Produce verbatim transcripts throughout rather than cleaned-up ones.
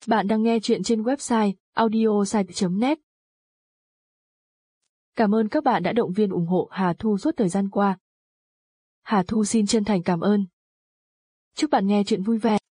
Bạn đang nghe chuyện trên website audiosite chấm net. Cảm ơn các bạn đã động viên ủng hộ Hà Thu suốt thời gian qua. Hà Thu xin chân thành cảm ơn. Chúc bạn nghe chuyện vui vẻ.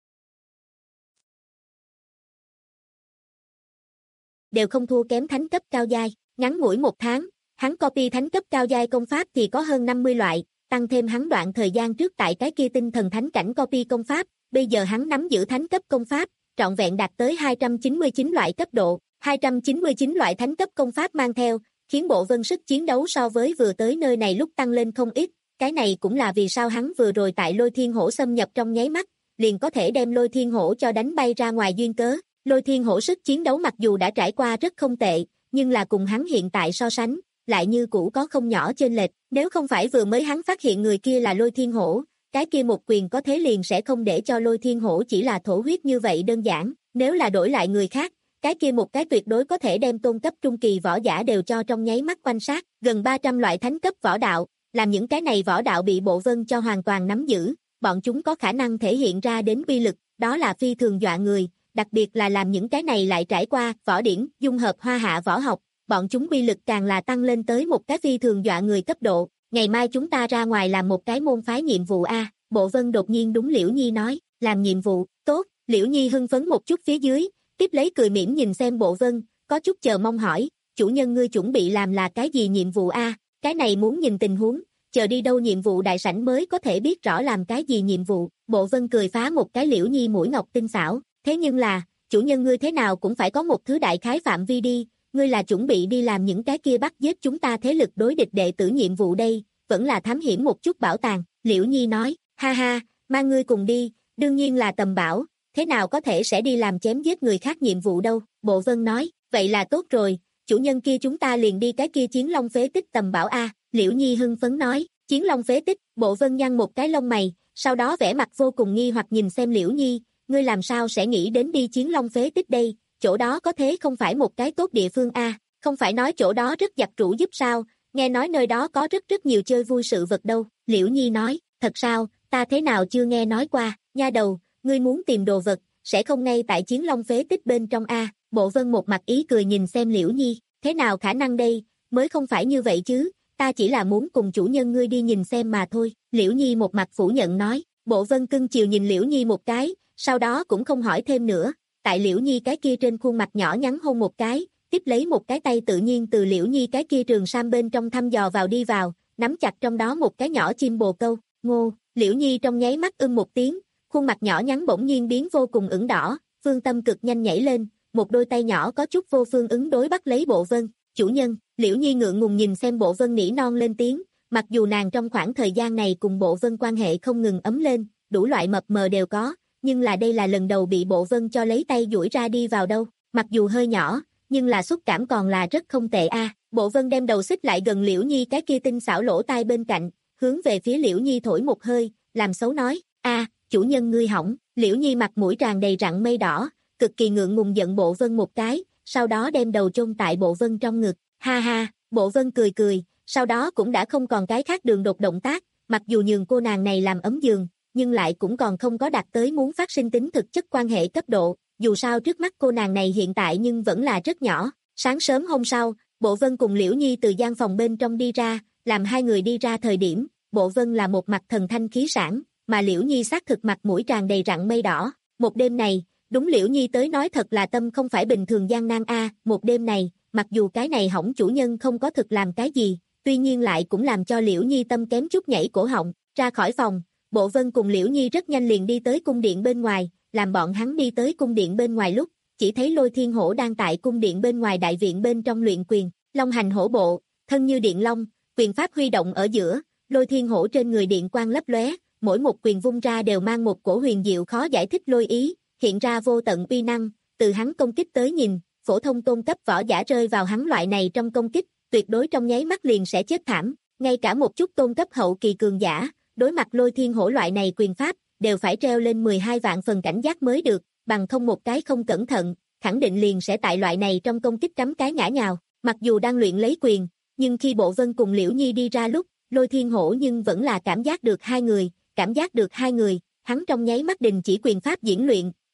Đều không thua kém thánh cấp cao giai, ngắn ngủi một tháng, hắn copy thánh cấp cao giai công pháp thì có hơn năm mươi loại, tăng thêm hắn đoạn thời gian trước tại cái kia tinh thần thánh cảnh copy công pháp, bây giờ hắn nắm giữ thánh cấp công pháp, trọn vẹn đạt tới hai trăm chín mươi chín loại cấp độ, hai trăm chín mươi chín loại thánh cấp công pháp mang theo, khiến bộ vân sức chiến đấu so với vừa tới nơi này lúc tăng lên không ít, cái này cũng là vì sao hắn vừa rồi tại Lôi Thiên Hổ xâm nhập trong nháy mắt, liền có thể đem Lôi Thiên Hổ cho đánh bay ra ngoài duyên cớ. Lôi Thiên Hổ sức chiến đấu mặc dù đã trải qua rất không tệ, nhưng là cùng hắn hiện tại so sánh, lại như cũ có không nhỏ chênh lệch, nếu không phải vừa mới hắn phát hiện người kia là Lôi Thiên Hổ, cái kia một quyền có thế liền sẽ không để cho Lôi Thiên Hổ chỉ là thổ huyết như vậy đơn giản, nếu là đổi lại người khác, cái kia một cái tuyệt đối có thể đem tôn cấp trung kỳ võ giả đều cho trong nháy mắt quanh sát, gần ba trăm loại thánh cấp võ đạo, làm những cái này võ đạo bị bộ vân cho hoàn toàn nắm giữ, bọn chúng có khả năng thể hiện ra đến uy lực, đó là phi thường dọa người, đặc biệt là làm những cái này lại trải qua võ điển, dung hợp hoa hạ võ học, bọn chúng uy lực càng là tăng lên tới một cái phi thường dọa người cấp độ. Ngày mai chúng ta ra ngoài làm một cái môn phái nhiệm vụ a. Bộ vân đột nhiên đúng Liễu Nhi nói, làm nhiệm vụ, tốt. Liễu Nhi hưng phấn một chút phía dưới, tiếp lấy cười mỉm nhìn xem bộ vân, có chút chờ mong hỏi, chủ nhân ngươi chuẩn bị làm là cái gì nhiệm vụ a? Cái này muốn nhìn tình huống, chờ đi đâu nhiệm vụ đại sảnh mới có thể biết rõ làm cái gì nhiệm vụ. Bộ vân cười phá một cái Liễu Nhi mũi ngọc tinh xảo, thế nhưng là, chủ nhân ngươi thế nào cũng phải có một thứ đại khái phạm vi đi, ngươi là chuẩn bị đi làm những cái kia bắt giết chúng ta thế lực đối địch đệ tử nhiệm vụ đây, vẫn là thám hiểm một chút bảo tàng. Liễu Nhi nói, ha ha, mang ngươi cùng đi, đương nhiên là tầm bảo, thế nào có thể sẽ đi làm chém giết người khác nhiệm vụ đâu. Bộ vân nói, vậy là tốt rồi, chủ nhân kia chúng ta liền đi cái kia Chiến Long phế tích tầm bảo a. Liễu Nhi hưng phấn nói, Chiến Long phế tích. Bộ vân nhăn một cái lông mày, sau đó vẻ mặt vô cùng nghi hoặc nhìn xem Liễu Nhi, ngươi làm sao sẽ nghĩ đến đi Chiến Long phế tích đây, chỗ đó có thế không phải một cái tốt địa phương a, không phải nói chỗ đó rất giặc rũ giúp sao, nghe nói nơi đó có rất rất nhiều chơi vui sự vật đâu. Liễu Nhi nói, thật sao, ta thế nào chưa nghe nói qua, nha đầu, ngươi muốn tìm đồ vật, sẽ không ngay tại Chiến Long phế tích bên trong a. Bộ vân một mặt ý cười nhìn xem Liễu Nhi, thế nào khả năng đây, mới không phải như vậy chứ, ta chỉ là muốn cùng chủ nhân ngươi đi nhìn xem mà thôi. Liễu Nhi một mặt phủ nhận nói. Bộ vân cưng chiều nhìn Liễu Nhi một cái, sau đó cũng không hỏi thêm nữa, tại Liễu Nhi cái kia trên khuôn mặt nhỏ nhắn hôn một cái, tiếp lấy một cái tay tự nhiên từ Liễu Nhi cái kia trường sam bên trong thăm dò vào đi vào, nắm chặt trong đó một cái nhỏ chim bồ câu. Ngô. Liễu Nhi trong nháy mắt ưng một tiếng, khuôn mặt nhỏ nhắn bỗng nhiên biến vô cùng ửng đỏ, phương tâm cực nhanh nhảy lên, một đôi tay nhỏ có chút vô phương ứng đối bắt lấy bộ vân. Chủ nhân. Liễu Nhi ngượng ngùng nhìn xem bộ vân nỉ non lên tiếng, mặc dù nàng trong khoảng thời gian này cùng bộ vân quan hệ không ngừng ấm lên, đủ loại mập mờ đều có, nhưng là đây là lần đầu bị bộ vân cho lấy tay duỗi ra đi vào đâu, mặc dù hơi nhỏ, nhưng là xúc cảm còn là rất không tệ a. Bộ vân đem đầu xích lại gần Liễu Nhi cái kia tinh xảo lỗ tai bên cạnh, hướng về phía Liễu Nhi thổi một hơi, làm xấu nói, a, chủ nhân ngươi hỏng. Liễu Nhi mặt mũi tràn đầy rặng mây đỏ, cực kỳ ngượng ngùng giận bộ vân một cái, sau đó đem đầu chôn tại bộ vân trong ngực, ha ha. Bộ vân cười cười, sau đó cũng đã không còn cái khác đường đột động tác, mặc dù nhường cô nàng này làm ấm giường, nhưng lại cũng còn không có đạt tới muốn phát sinh tính thực chất quan hệ cấp độ, dù sao trước mắt cô nàng này hiện tại nhưng vẫn là rất nhỏ. Sáng sớm hôm sau, Bộ Vân cùng Liễu Nhi từ gian phòng bên trong đi ra, làm hai người đi ra thời điểm, Bộ Vân là một mặt thần thanh khí sảng, mà Liễu Nhi xác thực mặt mũi tràn đầy rặng mây đỏ. Một đêm này, đúng Liễu Nhi tới nói thật là tâm không phải bình thường gian nan a, một đêm này, mặc dù cái này hỏng chủ nhân không có thực làm cái gì, tuy nhiên lại cũng làm cho Liễu Nhi tâm kém chút nhảy cổ họng. Ra khỏi phòng, Bộ Vân cùng Liễu Nhi rất nhanh liền đi tới cung điện bên ngoài, làm bọn hắn đi tới cung điện bên ngoài lúc, chỉ thấy Lôi Thiên Hổ đang tại cung điện bên ngoài đại viện bên trong luyện quyền, long hành hổ bộ, thân như điện long, quyền pháp huy động ở giữa, Lôi Thiên Hổ trên người điện quang lấp lóe, mỗi một quyền vung ra đều mang một cổ huyền diệu khó giải thích lôi ý, hiện ra vô tận uy năng, từ hắn công kích tới nhìn, phổ thông tôn cấp võ giả rơi vào hắn loại này trong công kích, tuyệt đối trong nháy mắt liền sẽ chết thảm, ngay cả một chút tôn cấp hậu kỳ cường giả, đối mặt Lôi Thiên Hổ loại này quyền pháp, đều phải treo lên mười hai vạn phần cảnh giác mới được, bằng không một cái không cẩn thận, khẳng định liền sẽ tại loại này trong công kích cắm cái ngã nhào. Mặc dù đang luyện lấy quyền, nhưng khi Bộ Vân cùng Liễu Nhi đi ra lúc, Lôi Thiên Hổ nhưng vẫn là cảm giác được hai người, cảm giác được hai người, hắn trong nháy mắt đình chỉ quyền pháp diễn luyện,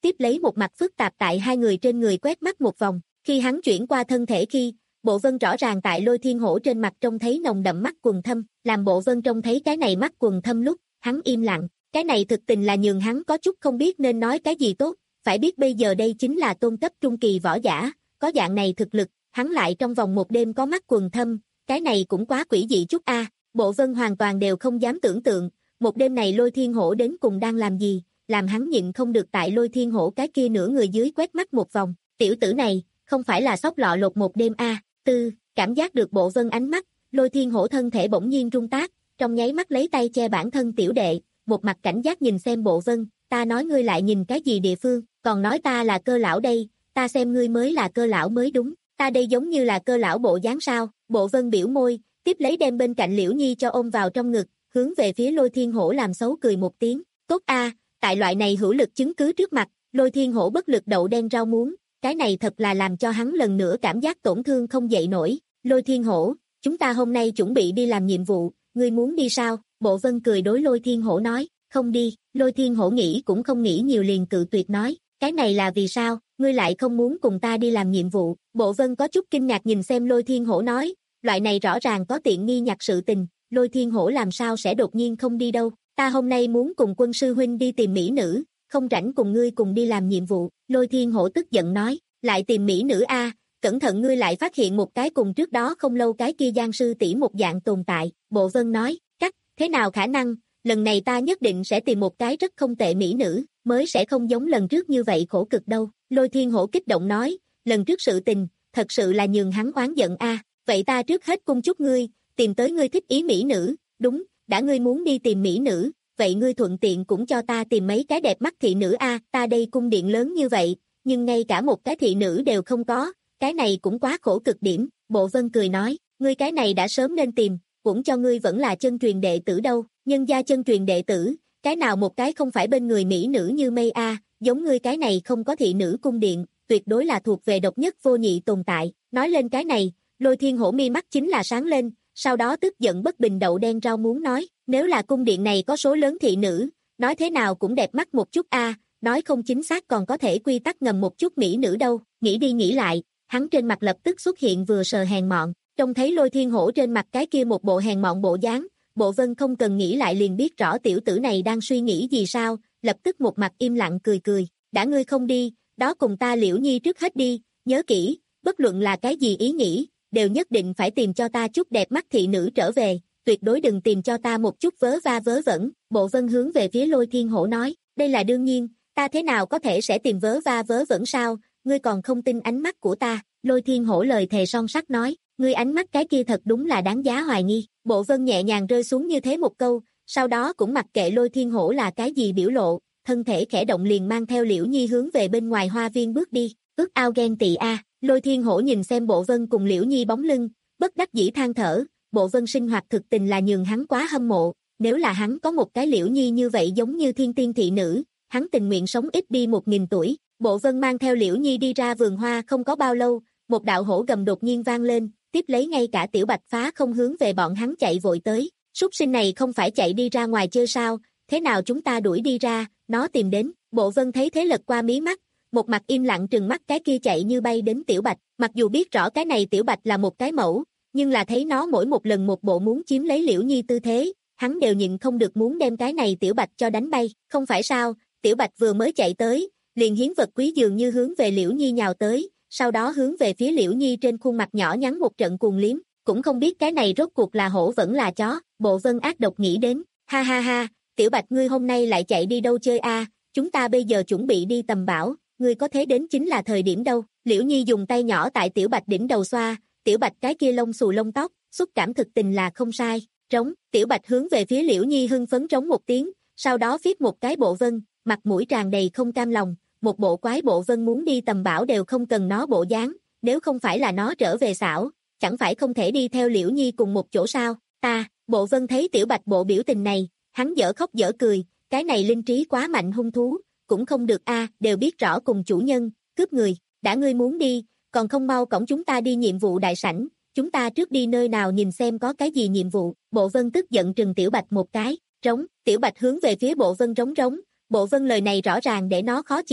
tiếp lấy một mặt phức tạp tại hai người trên người quét mắt một vòng, khi hắn chuyển qua thân thể khi, Bộ Vân rõ ràng tại Lôi Thiên Hổ trên mặt trông thấy nồng đậm mắt quầng thâm, làm Bộ Vân trông thấy cái này mắt quầng thâm lúc, hắn im lặng, cái này thực tình là nhường hắn có chút không biết nên nói cái gì tốt, phải biết bây giờ đây chính là tôn cấp trung kỳ võ giả, có dạng này thực lực, hắn lại trong vòng một đêm có mắt quầng thâm, cái này cũng quá quỷ dị chút a. Bộ Vân hoàn toàn đều không dám tưởng tượng, một đêm này Lôi Thiên Hổ đến cùng đang làm gì, làm hắn nhịn không được tại Lôi Thiên Hổ cái kia nửa người dưới quét mắt một vòng, tiểu tử này, không phải là sóc lọ lột một đêm a. Tư, cảm giác được Bộ Vân ánh mắt, Lôi Thiên Hổ thân thể bỗng nhiên rung tác, trong nháy mắt lấy tay che bản thân tiểu đệ, một mặt cảnh giác nhìn xem Bộ Vân, ta nói ngươi lại nhìn cái gì địa phương, còn nói ta là cơ lão đây, ta xem ngươi mới là cơ lão mới đúng, ta đây giống như là cơ lão bộ dáng sao, Bộ Vân biểu môi, tiếp lấy đem bên cạnh Liễu Nhi cho ôm vào trong ngực, hướng về phía Lôi Thiên Hổ làm xấu cười một tiếng, tốt a, tại loại này hữu lực chứng cứ trước mặt, Lôi Thiên Hổ bất lực đậu đen rau muống, cái này thật là làm cho hắn lần nữa cảm giác tổn thương không dậy nổi, Lôi Thiên Hổ, chúng ta hôm nay chuẩn bị đi làm nhiệm vụ, ngươi muốn đi sao, Bộ Vân cười đối Lôi Thiên Hổ nói, không đi, Lôi Thiên Hổ nghĩ cũng không nghĩ nhiều liền cự tuyệt nói, cái này là vì sao, ngươi lại không muốn cùng ta đi làm nhiệm vụ, Bộ Vân có chút kinh ngạc nhìn xem Lôi Thiên Hổ nói, loại này rõ ràng có tiện nghi nhặt sự tình, Lôi Thiên Hổ làm sao sẽ đột nhiên không đi đâu, ta hôm nay muốn cùng quân sư huynh đi tìm mỹ nữ, không rảnh cùng ngươi cùng đi làm nhiệm vụ, Lôi Thiên Hổ tức giận nói, lại tìm mỹ nữ a, cẩn thận ngươi lại phát hiện một cái cùng trước đó không lâu cái kia Giang sư tỷ một dạng tồn tại, Bộ Vân nói, cắt, thế nào khả năng, lần này ta nhất định sẽ tìm một cái rất không tệ mỹ nữ, mới sẽ không giống lần trước như vậy khổ cực đâu, Lôi Thiên Hổ kích động nói, lần trước sự tình, thật sự là nhường hắn oán giận a, vậy ta trước hết cung chúc ngươi, tìm tới ngươi thích ý mỹ nữ, đúng, đã ngươi muốn đi tìm mỹ nữ, vậy ngươi thuận tiện cũng cho ta tìm mấy cái đẹp mắt thị nữ a, ta đây cung điện lớn như vậy, nhưng ngay cả một cái thị nữ đều không có, cái này cũng quá khổ cực điểm, Bộ Vân cười nói, ngươi cái này đã sớm nên tìm, cũng cho ngươi vẫn là chân truyền đệ tử đâu, nhân gia chân truyền đệ tử, cái nào một cái không phải bên người mỹ nữ như mây a, giống ngươi cái này không có thị nữ cung điện, tuyệt đối là thuộc về độc nhất vô nhị tồn tại, nói lên cái này, Lôi Thiên Hổ mi mắt chính là sáng lên, sau đó tức giận bất bình đậu đen rau muốn nói, nếu là cung điện này có số lớn thị nữ, nói thế nào cũng đẹp mắt một chút a, nói không chính xác còn có thể quy tắc ngầm một chút mỹ nữ đâu, nghĩ đi nghĩ lại, hắn trên mặt lập tức xuất hiện vừa sờ hèn mọn, trông thấy Lôi Thiên Hổ trên mặt cái kia một bộ hèn mọn bộ dáng, Bộ Vân không cần nghĩ lại liền biết rõ tiểu tử này đang suy nghĩ gì sao, lập tức một mặt im lặng cười cười, đã ngươi không đi, đó cùng ta Liễu Nhi trước hết đi, nhớ kỹ, bất luận là cái gì ý nghĩ, đều nhất định phải tìm cho ta chút đẹp mắt thị nữ trở về, tuyệt đối đừng tìm cho ta một chút vớ va vớ vẩn, Bộ Vân hướng về phía Lôi Thiên Hổ nói, đây là đương nhiên, ta thế nào có thể sẽ tìm vớ va vớ vẩn sao, ngươi còn không tin ánh mắt của ta, Lôi Thiên Hổ lời thề son sắt nói, ngươi ánh mắt cái kia thật đúng là đáng giá hoài nghi, Bộ Vân nhẹ nhàng rơi xuống như thế một câu, sau đó cũng mặc kệ Lôi Thiên Hổ là cái gì biểu lộ, thân thể khẽ động liền mang theo Liễu Nhi hướng về bên ngoài hoa viên bước đi, ước ao ghen tị a, Lôi Thiên Hổ nhìn xem Bộ Vân cùng Liễu Nhi bóng lưng, bất đắc dĩ than thở, Bộ Vân sinh hoạt thực tình là nhường hắn quá hâm mộ, nếu là hắn có một cái Liễu Nhi như vậy giống như thiên tiên thị nữ, hắn tình nguyện sống ít đi một nghìn tuổi. Bộ Vân mang theo Liễu Nhi đi ra vườn hoa không có bao lâu, một đạo hổ gầm đột nhiên vang lên, tiếp lấy ngay cả Tiểu Bạch Phá không hướng về bọn hắn chạy vội tới, súc sinh này không phải chạy đi ra ngoài chơi sao, thế nào chúng ta đuổi đi ra, nó tìm đến, Bộ Vân thấy thế lật qua mí mắt, một mặt im lặng trừng mắt cái kia chạy như bay đến Tiểu Bạch, mặc dù biết rõ cái này Tiểu Bạch là một cái mẫu, nhưng là thấy nó mỗi một lần một bộ muốn chiếm lấy Liễu Nhi tư thế, hắn đều nhịn không được muốn đem cái này Tiểu Bạch cho đánh bay, không phải sao, Tiểu Bạch vừa mới chạy tới, liền hiến vật quý dường như hướng về Liễu Nhi nhào tới, sau đó hướng về phía Liễu Nhi trên khuôn mặt nhỏ nhắn một trận cuồng liếm, cũng không biết cái này rốt cuộc là hổ vẫn là chó, Bộ Vân ác độc nghĩ đến, ha ha ha, Tiểu Bạch ngươi hôm nay lại chạy đi đâu chơi a? Chúng ta bây giờ chuẩn bị đi tầm bảo, ngươi có thế đến chính là thời điểm đâu, Liễu Nhi dùng tay nhỏ tại Tiểu Bạch đỉnh đầu xoa, Tiểu Bạch cái kia lông xù lông tóc, xúc cảm thực tình là không sai, trống, Tiểu Bạch hướng về phía Liễu Nhi hưng phấn trống một tiếng, sau đó viết một cái Bộ Vân, mặt mũi tràn đầy không cam lòng, một bộ quái Bộ Vân muốn đi tầm bảo đều không cần nó bộ dáng, nếu không phải là nó trở về xảo, chẳng phải không thể đi theo Liễu Nhi cùng một chỗ sao, ta, Bộ Vân thấy Tiểu Bạch bộ biểu tình này, hắn dở khóc dở cười, cái này linh trí quá mạnh hung thú, cũng không được a, đều biết rõ cùng chủ nhân, cướp người, đã ngươi muốn đi, còn không mau cõng chúng ta đi nhiệm vụ đại sảnh, chúng ta trước đi nơi nào nhìn xem có cái gì nhiệm vụ, Bộ Vân tức giận trừng Tiểu Bạch một cái, trống, Tiểu Bạch hướng về phía Bộ Vân rống rống, Bộ Vân lời này rõ ràng để nó khó chịu,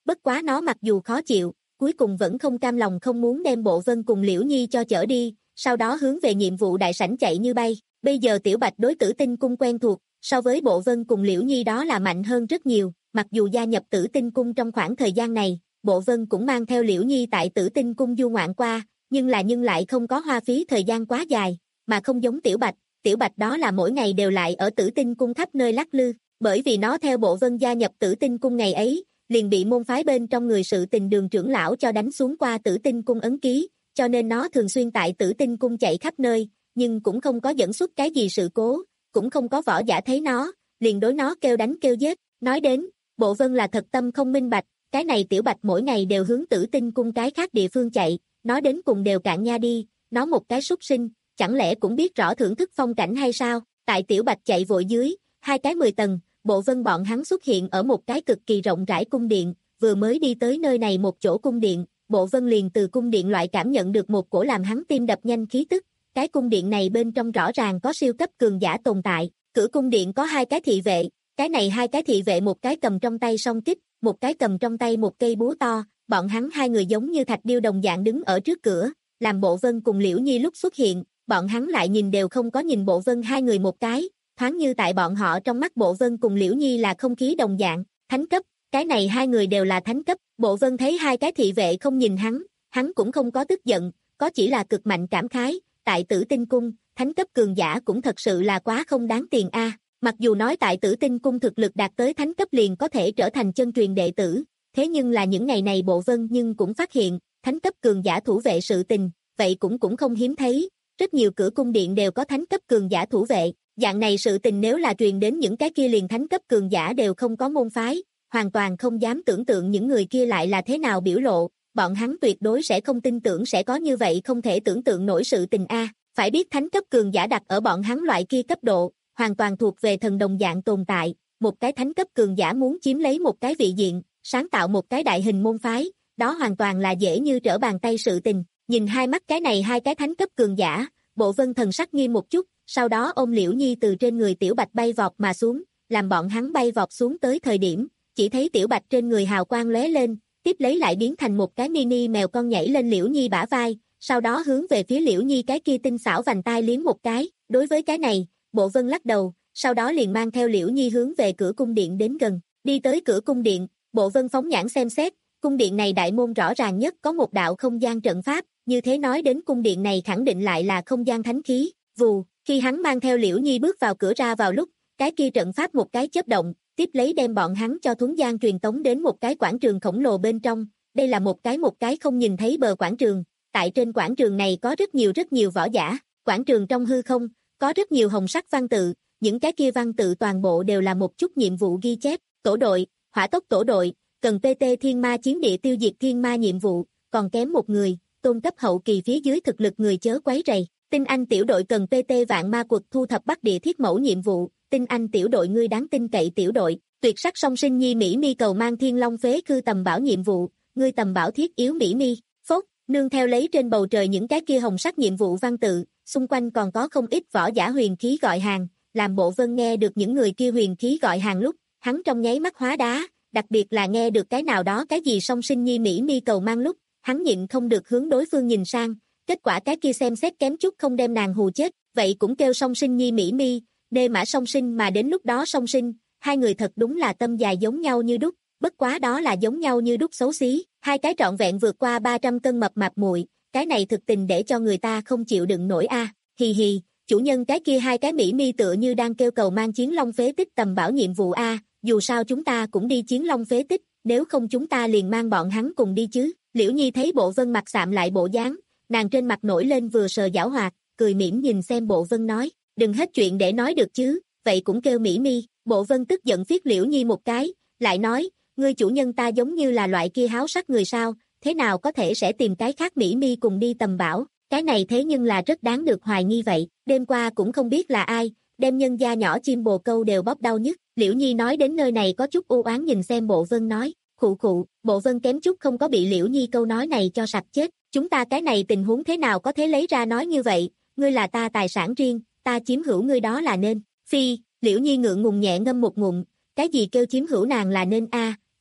bất quá nó mặc dù khó chịu, cuối cùng vẫn không cam lòng không muốn đem Bộ Vân cùng Liễu Nhi cho chở đi, sau đó hướng về nhiệm vụ đại sảnh chạy như bay. Bây giờ Tiểu Bạch đối Tử Tinh Cung quen thuộc, so với Bộ Vân cùng Liễu Nhi đó là mạnh hơn rất nhiều, mặc dù gia nhập Tử Tinh Cung trong khoảng thời gian này, Bộ Vân cũng mang theo Liễu Nhi tại Tử Tinh Cung du ngoạn qua, nhưng là nhưng lại không có hoa phí thời gian quá dài, mà không giống Tiểu Bạch, Tiểu Bạch đó là mỗi ngày đều lại ở Tử Tinh Cung khắp nơi lắc lư, bởi vì nó theo Bộ Vân gia nhập Tử Tinh Cung ngày ấy, liền bị môn phái bên trong người sự tình đường trưởng lão cho đánh xuống qua Tử Tinh Cung ấn ký, cho nên nó thường xuyên tại Tử Tinh Cung chạy khắp nơi, nhưng cũng không có dẫn xuất cái gì sự cố, cũng không có võ giả thấy nó, liền đối nó kêu đánh kêu giết. Nói đến, Bộ Vân là thật tâm không minh bạch, cái này Tiểu Bạch mỗi ngày đều hướng Tử Tinh Cung cái khác địa phương chạy, nó đến cùng đều cạn nha đi, nó một cái súc sinh, chẳng lẽ cũng biết rõ thưởng thức phong cảnh hay sao? Tại Tiểu Bạch chạy vội dưới, hai cái mười tầng, Bộ Vân bọn hắn xuất hiện ở một cái cực kỳ rộng rãi cung điện, vừa mới đi tới nơi này một chỗ cung điện, Bộ Vân liền từ cung điện loại cảm nhận được một cổ làm hắn tim đập nhanh khí tức, cái cung điện này bên trong rõ ràng có siêu cấp cường giả tồn tại, cửa cung điện có hai cái thị vệ, cái này hai cái thị vệ một cái cầm trong tay song kích, một cái cầm trong tay một cây búa to, bọn hắn hai người giống như thạch điêu đồng dạng đứng ở trước cửa, làm Bộ Vân cùng Liễu Nhi lúc xuất hiện, bọn hắn lại nhìn đều không có nhìn Bộ Vân hai người một cái, thoáng như tại bọn họ trong mắt Bộ Vân cùng Liễu Nhi là không khí đồng dạng, thánh cấp, cái này hai người đều là thánh cấp, Bộ Vân thấy hai cái thị vệ không nhìn hắn, hắn cũng không có tức giận, có chỉ là cực mạnh cảm khái, tại Tử Tinh Cung, thánh cấp cường giả cũng thật sự là quá không đáng tiền a. Mặc dù nói tại Tử Tinh Cung thực lực đạt tới thánh cấp liền có thể trở thành chân truyền đệ tử, thế nhưng là những ngày này Bộ Vân nhưng cũng phát hiện, thánh cấp cường giả thủ vệ sự tình, vậy cũng cũng không hiếm thấy, rất nhiều cửa cung điện đều có thánh cấp cường giả thủ vệ, dạng này sự tình nếu là truyền đến những cái kia liền thánh cấp cường giả đều không có môn phái, hoàn toàn không dám tưởng tượng những người kia lại là thế nào biểu lộ, bọn hắn tuyệt đối sẽ không tin tưởng sẽ có như vậy không thể tưởng tượng nổi sự tình a. Phải biết thánh cấp cường giả đặt ở bọn hắn loại kia cấp độ, hoàn toàn thuộc về thần đồng dạng tồn tại, một cái thánh cấp cường giả muốn chiếm lấy một cái vị diện, sáng tạo một cái đại hình môn phái, đó hoàn toàn là dễ như trở bàn tay sự tình. Nhìn hai mắt cái này hai cái thánh cấp cường giả, Bộ Vân thần sắc nghiêm một chút, sau đó ôm Liễu Nhi từ trên người Tiểu Bạch bay vọt mà xuống, làm bọn hắn bay vọt xuống tới thời điểm, chỉ thấy Tiểu Bạch trên người hào quang lóe lên, tiếp lấy lại biến thành một cái mini mèo con nhảy lên Liễu Nhi bả vai, sau đó hướng về phía Liễu Nhi cái kia tinh xảo vành tai liếm một cái, đối với cái này, Bộ Vân lắc đầu, sau đó liền mang theo Liễu Nhi hướng về cửa cung điện đến gần, đi tới cửa cung điện, Bộ Vân phóng nhãn xem xét, cung điện này đại môn rõ ràng nhất có một đạo không gian trận pháp, như thế nói đến cung điện này khẳng định lại là không gian thánh khí, vù, khi hắn mang theo Liễu Nhi bước vào cửa ra vào lúc, cái kia trận pháp một cái chớp động, tiếp lấy đem bọn hắn cho thuấn gian truyền tống đến một cái quảng trường khổng lồ bên trong, đây là một cái một cái không nhìn thấy bờ quảng trường, tại trên quảng trường này có rất nhiều rất nhiều võ giả, quảng trường trong hư không, có rất nhiều hồng sắc văn tự, những cái kia văn tự toàn bộ đều là một chút nhiệm vụ ghi chép, tổ đội, hỏa tốc tổ đội, cần pê tê thiên ma chiến địa tiêu diệt thiên ma nhiệm vụ, còn kém một người, tôn cấp hậu kỳ phía dưới thực lực người chớ quấy rầy, tinh anh tiểu đội cần pê tê vạn ma quật thu thập bắc địa thiết mẫu nhiệm vụ, tinh anh tiểu đội ngươi đáng tin cậy tiểu đội, tuyệt sắc song sinh nhi Mỹ Mi cầu mang thiên long phế khư tầm bảo nhiệm vụ, ngươi tầm bảo thiết yếu Mỹ Mi, phốt, nương theo lấy trên bầu trời những cái kia hồng sắc nhiệm vụ văn tự, xung quanh còn có không ít võ giả huyền khí gọi hàng, làm Bộ Vân nghe được những người kia huyền khí gọi hàng lúc, hắn trong nháy mắt hóa đá, đặc biệt là nghe được cái nào đó cái gì song sinh nhi Mỹ Mi cầu mang lúc, hắn nhịn không được hướng đối phương nhìn sang, kết quả cái kia xem xét kém chút không đem nàng hù chết, vậy cũng kêu song sinh nhi Mỹ Mi, nê mã song sinh mà đến lúc đó song sinh, hai người thật đúng là tâm dài giống nhau như đúc, bất quá đó là giống nhau như đúc xấu xí, hai cái trọn vẹn vượt qua ba trăm cân mập mạp muội, cái này thực tình để cho người ta không chịu đựng nổi a. Hì hì, chủ nhân cái kia hai cái Mỹ Mi tựa như đang kêu cầu mang chiến long phế tích tầm bảo nhiệm vụ a, dù sao chúng ta cũng đi chiến long phế tích, nếu không chúng ta liền mang bọn hắn cùng đi chứ. Liễu Nhi thấy Bộ Vân mặt sạm lại bộ dáng, nàng trên mặt nổi lên vừa sờ giảo hoạt, cười mỉm nhìn xem Bộ Vân nói, đừng hết chuyện để nói được chứ, vậy cũng kêu Mỹ Mi. Bộ Vân tức giận phiết Liễu Nhi một cái, lại nói, ngươi chủ nhân ta giống như là loại kia háo sắc người sao, thế nào có thể sẽ tìm cái khác Mỹ Mi cùng đi tầm bảo, cái này thế nhưng là rất đáng được hoài nghi vậy, đêm qua cũng không biết là ai, đem nhân gia nhỏ chim bồ câu đều bóp đau nhất. Liễu Nhi nói đến nơi này có chút u oán nhìn xem Bộ Vân nói, khụ khụ, Bộ Vân kém chút không có bị Liễu Nhi câu nói này cho sặc chết, chúng ta cái này tình huống thế nào có thể lấy ra nói như vậy, ngươi là ta tài sản riêng, ta chiếm hữu ngươi đó là nên, phi, Liễu Nhi ngượng ngùng nhẹ ngâm một ngụm, cái gì kêu chiếm hữu nàng là nên a,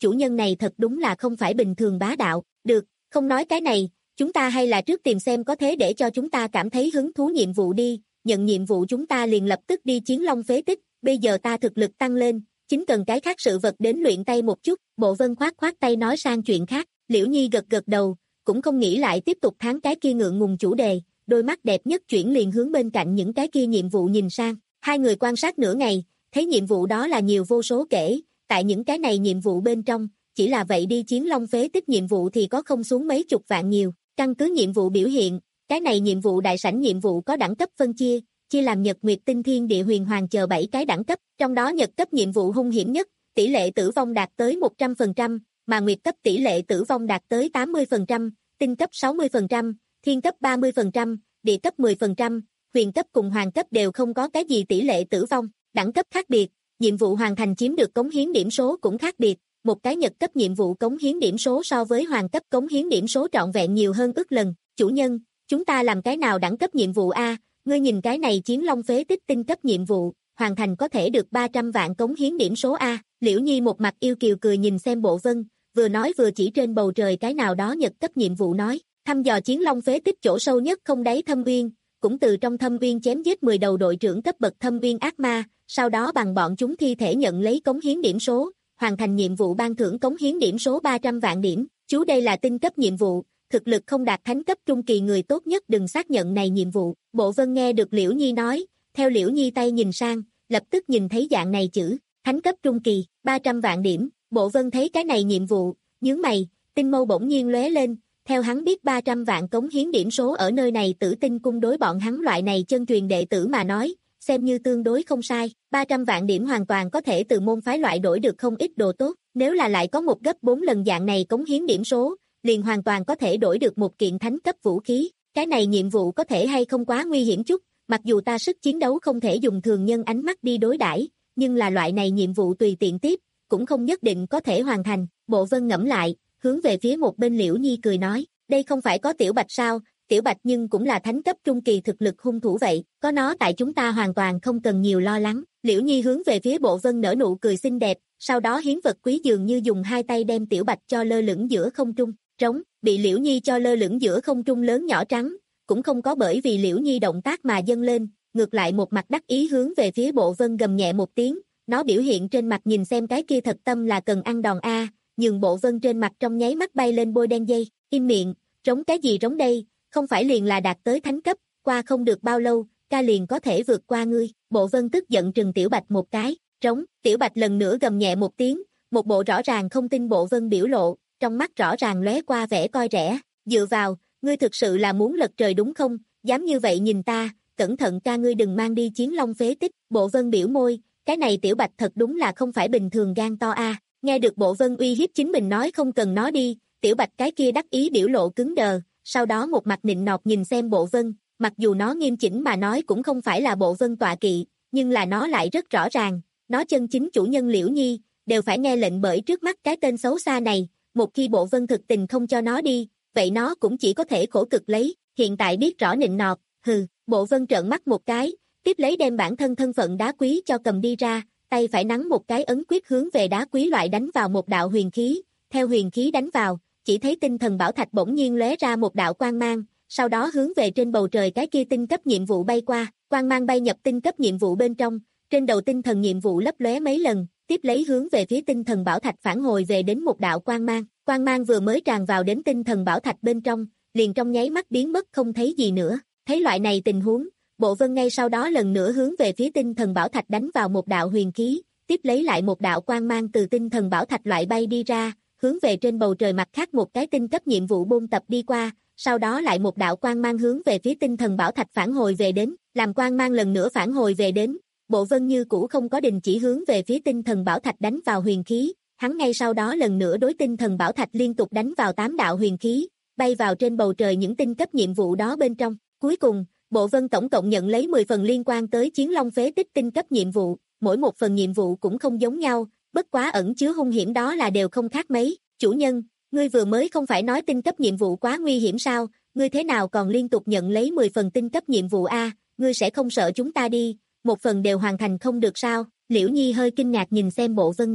chủ nhân này thật đúng là không phải bình thường bá đạo. Được, không nói cái này, chúng ta hay là trước tìm xem có thế để cho chúng ta cảm thấy hứng thú nhiệm vụ đi, nhận nhiệm vụ chúng ta liền lập tức đi Chiến Long phế tích, bây giờ ta thực lực tăng lên, chính cần cái khác sự vật đến luyện tay một chút. Bộ Vân khoát khoát tay nói sang chuyện khác. Liễu Nhi gật gật đầu, cũng không nghĩ lại tiếp tục tháng cái kia ngượng ngùng chủ đề, đôi mắt đẹp nhất chuyển liền hướng bên cạnh những cái kia nhiệm vụ nhìn sang. Hai người quan sát nửa ngày, thấy nhiệm vụ đó là nhiều vô số kể, tại những cái này nhiệm vụ bên trong, chỉ là vậy đi Chiến Long phế tích nhiệm vụ thì có không xuống mấy chục vạn nhiều. Căn cứ nhiệm vụ biểu hiện, cái này nhiệm vụ đại sảnh nhiệm vụ có đẳng cấp phân chia, chia làm Nhật Nguyệt Tinh Thiên Địa Huyền Hoàng chờ bảy cái đẳng cấp, trong đó Nhật cấp nhiệm vụ hung hiểm nhất, tỷ lệ tử vong đạt tới một trăm phần trăm, mà Nguyệt cấp tỷ lệ tử vong đạt tới tám mươi phần trăm, Tinh cấp sáu mươi phần trăm, Thiên cấp ba mươi phần trăm, Địa cấp mười phần trăm, Huyền cấp cùng Hoàng cấp đều không có cái gì tỷ lệ tử vong. Đẳng cấp khác biệt, nhiệm vụ hoàn thành chiếm được cống hiến điểm số cũng khác biệt, một cái Nhật cấp nhiệm vụ cống hiến điểm số so với Hoàng cấp cống hiến điểm số trọn vẹn nhiều hơn ước lần. Chủ nhân, chúng ta làm cái nào đẳng cấp nhiệm vụ a? Ngươi nhìn cái này Chiến Long phế tích tinh cấp nhiệm vụ, hoàn thành có thể được ba trăm vạn cống hiến điểm số a. Liễu Nhi một mặt yêu kiều cười nhìn xem Bộ Vân, vừa nói vừa chỉ trên bầu trời cái nào đó Nhật cấp nhiệm vụ nói, thăm dò Chiến Long phế tích chỗ sâu nhất không đáy thâm uyên, cũng từ trong thâm uyên chém giết mười đầu đội trưởng cấp bậc thâm uyên ác ma, sau đó bằng bọn chúng thi thể nhận lấy cống hiến điểm số, hoàn thành nhiệm vụ ban thưởng cống hiến điểm số ba trăm vạn điểm. Chú đây là tinh cấp nhiệm vụ, thực lực không đạt thánh cấp trung kỳ người tốt nhất đừng xác nhận này nhiệm vụ. Bộ Vân nghe được Liễu Nhi nói, theo Liễu Nhi tay nhìn sang, lập tức nhìn thấy dạng này chữ, thánh cấp trung kỳ, ba trăm vạn điểm. Bộ Vân thấy cái này nhiệm vụ, nhướng mày, tinh mâu bỗng nhiên lóe lên, theo hắn biết ba trăm vạn cống hiến điểm số ở nơi này Tử Tinh cung đối bọn hắn loại này chân truyền đệ tử mà nói, xem như tương đối không sai, ba trăm vạn điểm hoàn toàn có thể từ môn phái loại đổi được không ít đồ tốt, nếu là lại có một gấp bốn lần dạng này cống hiến điểm số, liền hoàn toàn có thể đổi được một kiện thánh cấp vũ khí. Cái này nhiệm vụ có thể hay không quá nguy hiểm chút, mặc dù ta sức chiến đấu không thể dùng thường nhân ánh mắt đi đối đãi, nhưng là loại này nhiệm vụ tùy tiện tiếp, cũng không nhất định có thể hoàn thành. Bộ Vân ngẫm lại, hướng về phía một bên Liễu Nhi cười nói, đây không phải có Tiểu Bạch sao, Tiểu Bạch nhưng cũng là thánh cấp trung kỳ thực lực hung thủ vậy, có nó tại chúng ta hoàn toàn không cần nhiều lo lắng. Liễu Nhi hướng về phía Bộ Vân nở nụ cười xinh đẹp, sau đó hiến vật quý dường như dùng hai tay đem Tiểu Bạch cho lơ lửng giữa không trung, trống, bị Liễu Nhi cho lơ lửng giữa không trung lớn nhỏ trắng, cũng không có bởi vì Liễu Nhi động tác mà dâng lên, ngược lại một mặt đắc ý hướng về phía Bộ Vân gầm nhẹ một tiếng, nó biểu hiện trên mặt nhìn xem cái kia thật tâm là cần ăn đòn a, nhường Bộ Vân trên mặt trong nháy mắt bay lên bôi đen dây, im miệng, trống cái gì trống đây, không phải liền là đạt tới thánh cấp, qua không được bao lâu, ca liền có thể vượt qua ngươi. Bộ Vân tức giận trừng Tiểu Bạch một cái, trống, Tiểu Bạch lần nữa gầm nhẹ một tiếng, một bộ rõ ràng không tin Bộ Vân biểu lộ, trong mắt rõ ràng lóe qua vẻ coi rẻ, dựa vào, ngươi thực sự là muốn lật trời đúng không, dám như vậy nhìn ta, cẩn thận ca ngươi đừng mang đi Chiến Long phế tích. Bộ Vân biểu môi, cái này Tiểu Bạch thật đúng là không phải bình thường gan to a. Nghe được Bộ Vân uy hiếp chính mình nói không cần nó đi, Tiểu Bạch cái kia đắc ý biểu lộ cứng đờ, sau đó một mặt nịnh nọt nhìn xem Bộ Vân, mặc dù nó nghiêm chỉnh mà nói cũng không phải là Bộ Vân tọa kỵ, nhưng là nó lại rất rõ ràng, nó chân chính chủ nhân Liễu Nhi, đều phải nghe lệnh bởi trước mắt cái tên xấu xa này, một khi Bộ Vân thực tình không cho nó đi, vậy nó cũng chỉ có thể khổ cực lấy, hiện tại biết rõ nịnh nọt, hừ. Bộ Vân trợn mắt một cái, tiếp lấy đem bản thân thân phận đá quý cho cầm đi ra, tay phải nắn một cái ấn quyết hướng về đá quý loại đánh vào một đạo huyền khí, theo huyền khí đánh vào, chỉ thấy tinh thần bảo thạch bỗng nhiên lóe ra một đạo quang mang, sau đó hướng về trên bầu trời cái kia tinh cấp nhiệm vụ bay qua, quang mang bay nhập tinh cấp nhiệm vụ bên trong, trên đầu tinh thần nhiệm vụ lấp lóe mấy lần, tiếp lấy hướng về phía tinh thần bảo thạch phản hồi về đến một đạo quang mang, quang mang vừa mới tràn vào đến tinh thần bảo thạch bên trong, liền trong nháy mắt biến mất không thấy gì nữa. Thấy loại này tình huống, Bộ Vân ngay sau đó lần nữa hướng về phía tinh thần bảo thạch đánh vào một đạo huyền khí, tiếp lấy lại một đạo quang mang từ tinh thần bảo thạch loại bay đi ra, hướng về trên bầu trời mặt khác một cái tinh cấp nhiệm vụ bôn tập đi qua, sau đó lại một đạo quang mang hướng về phía tinh thần bảo thạch phản hồi về đến, làm quang mang lần nữa phản hồi về đến, Bộ Vân như cũ không có đình chỉ hướng về phía tinh thần bảo thạch đánh vào huyền khí, hắn ngay sau đó lần nữa đối tinh thần bảo thạch liên tục đánh vào tám đạo huyền khí, bay vào trên bầu trời những tinh cấp nhiệm vụ đó bên trong. Cuối cùng, Bộ Vân tổng cộng nhận lấy mười phần liên quan tới Chiến Long phế tích tinh cấp nhiệm vụ, mỗi một phần nhiệm vụ cũng không giống nhau, bất quá ẩn chứa hung hiểm đó là đều không khác mấy. Chủ nhân, ngươi vừa mới không phải nói tinh cấp nhiệm vụ quá nguy hiểm sao, ngươi thế nào còn liên tục nhận lấy mười phần tinh cấp nhiệm vụ a, ngươi sẽ không sợ chúng ta đi, một phần đều hoàn thành không được sao? Liễu Nhi hơi kinh ngạc nhìn xem Bộ Vân nói,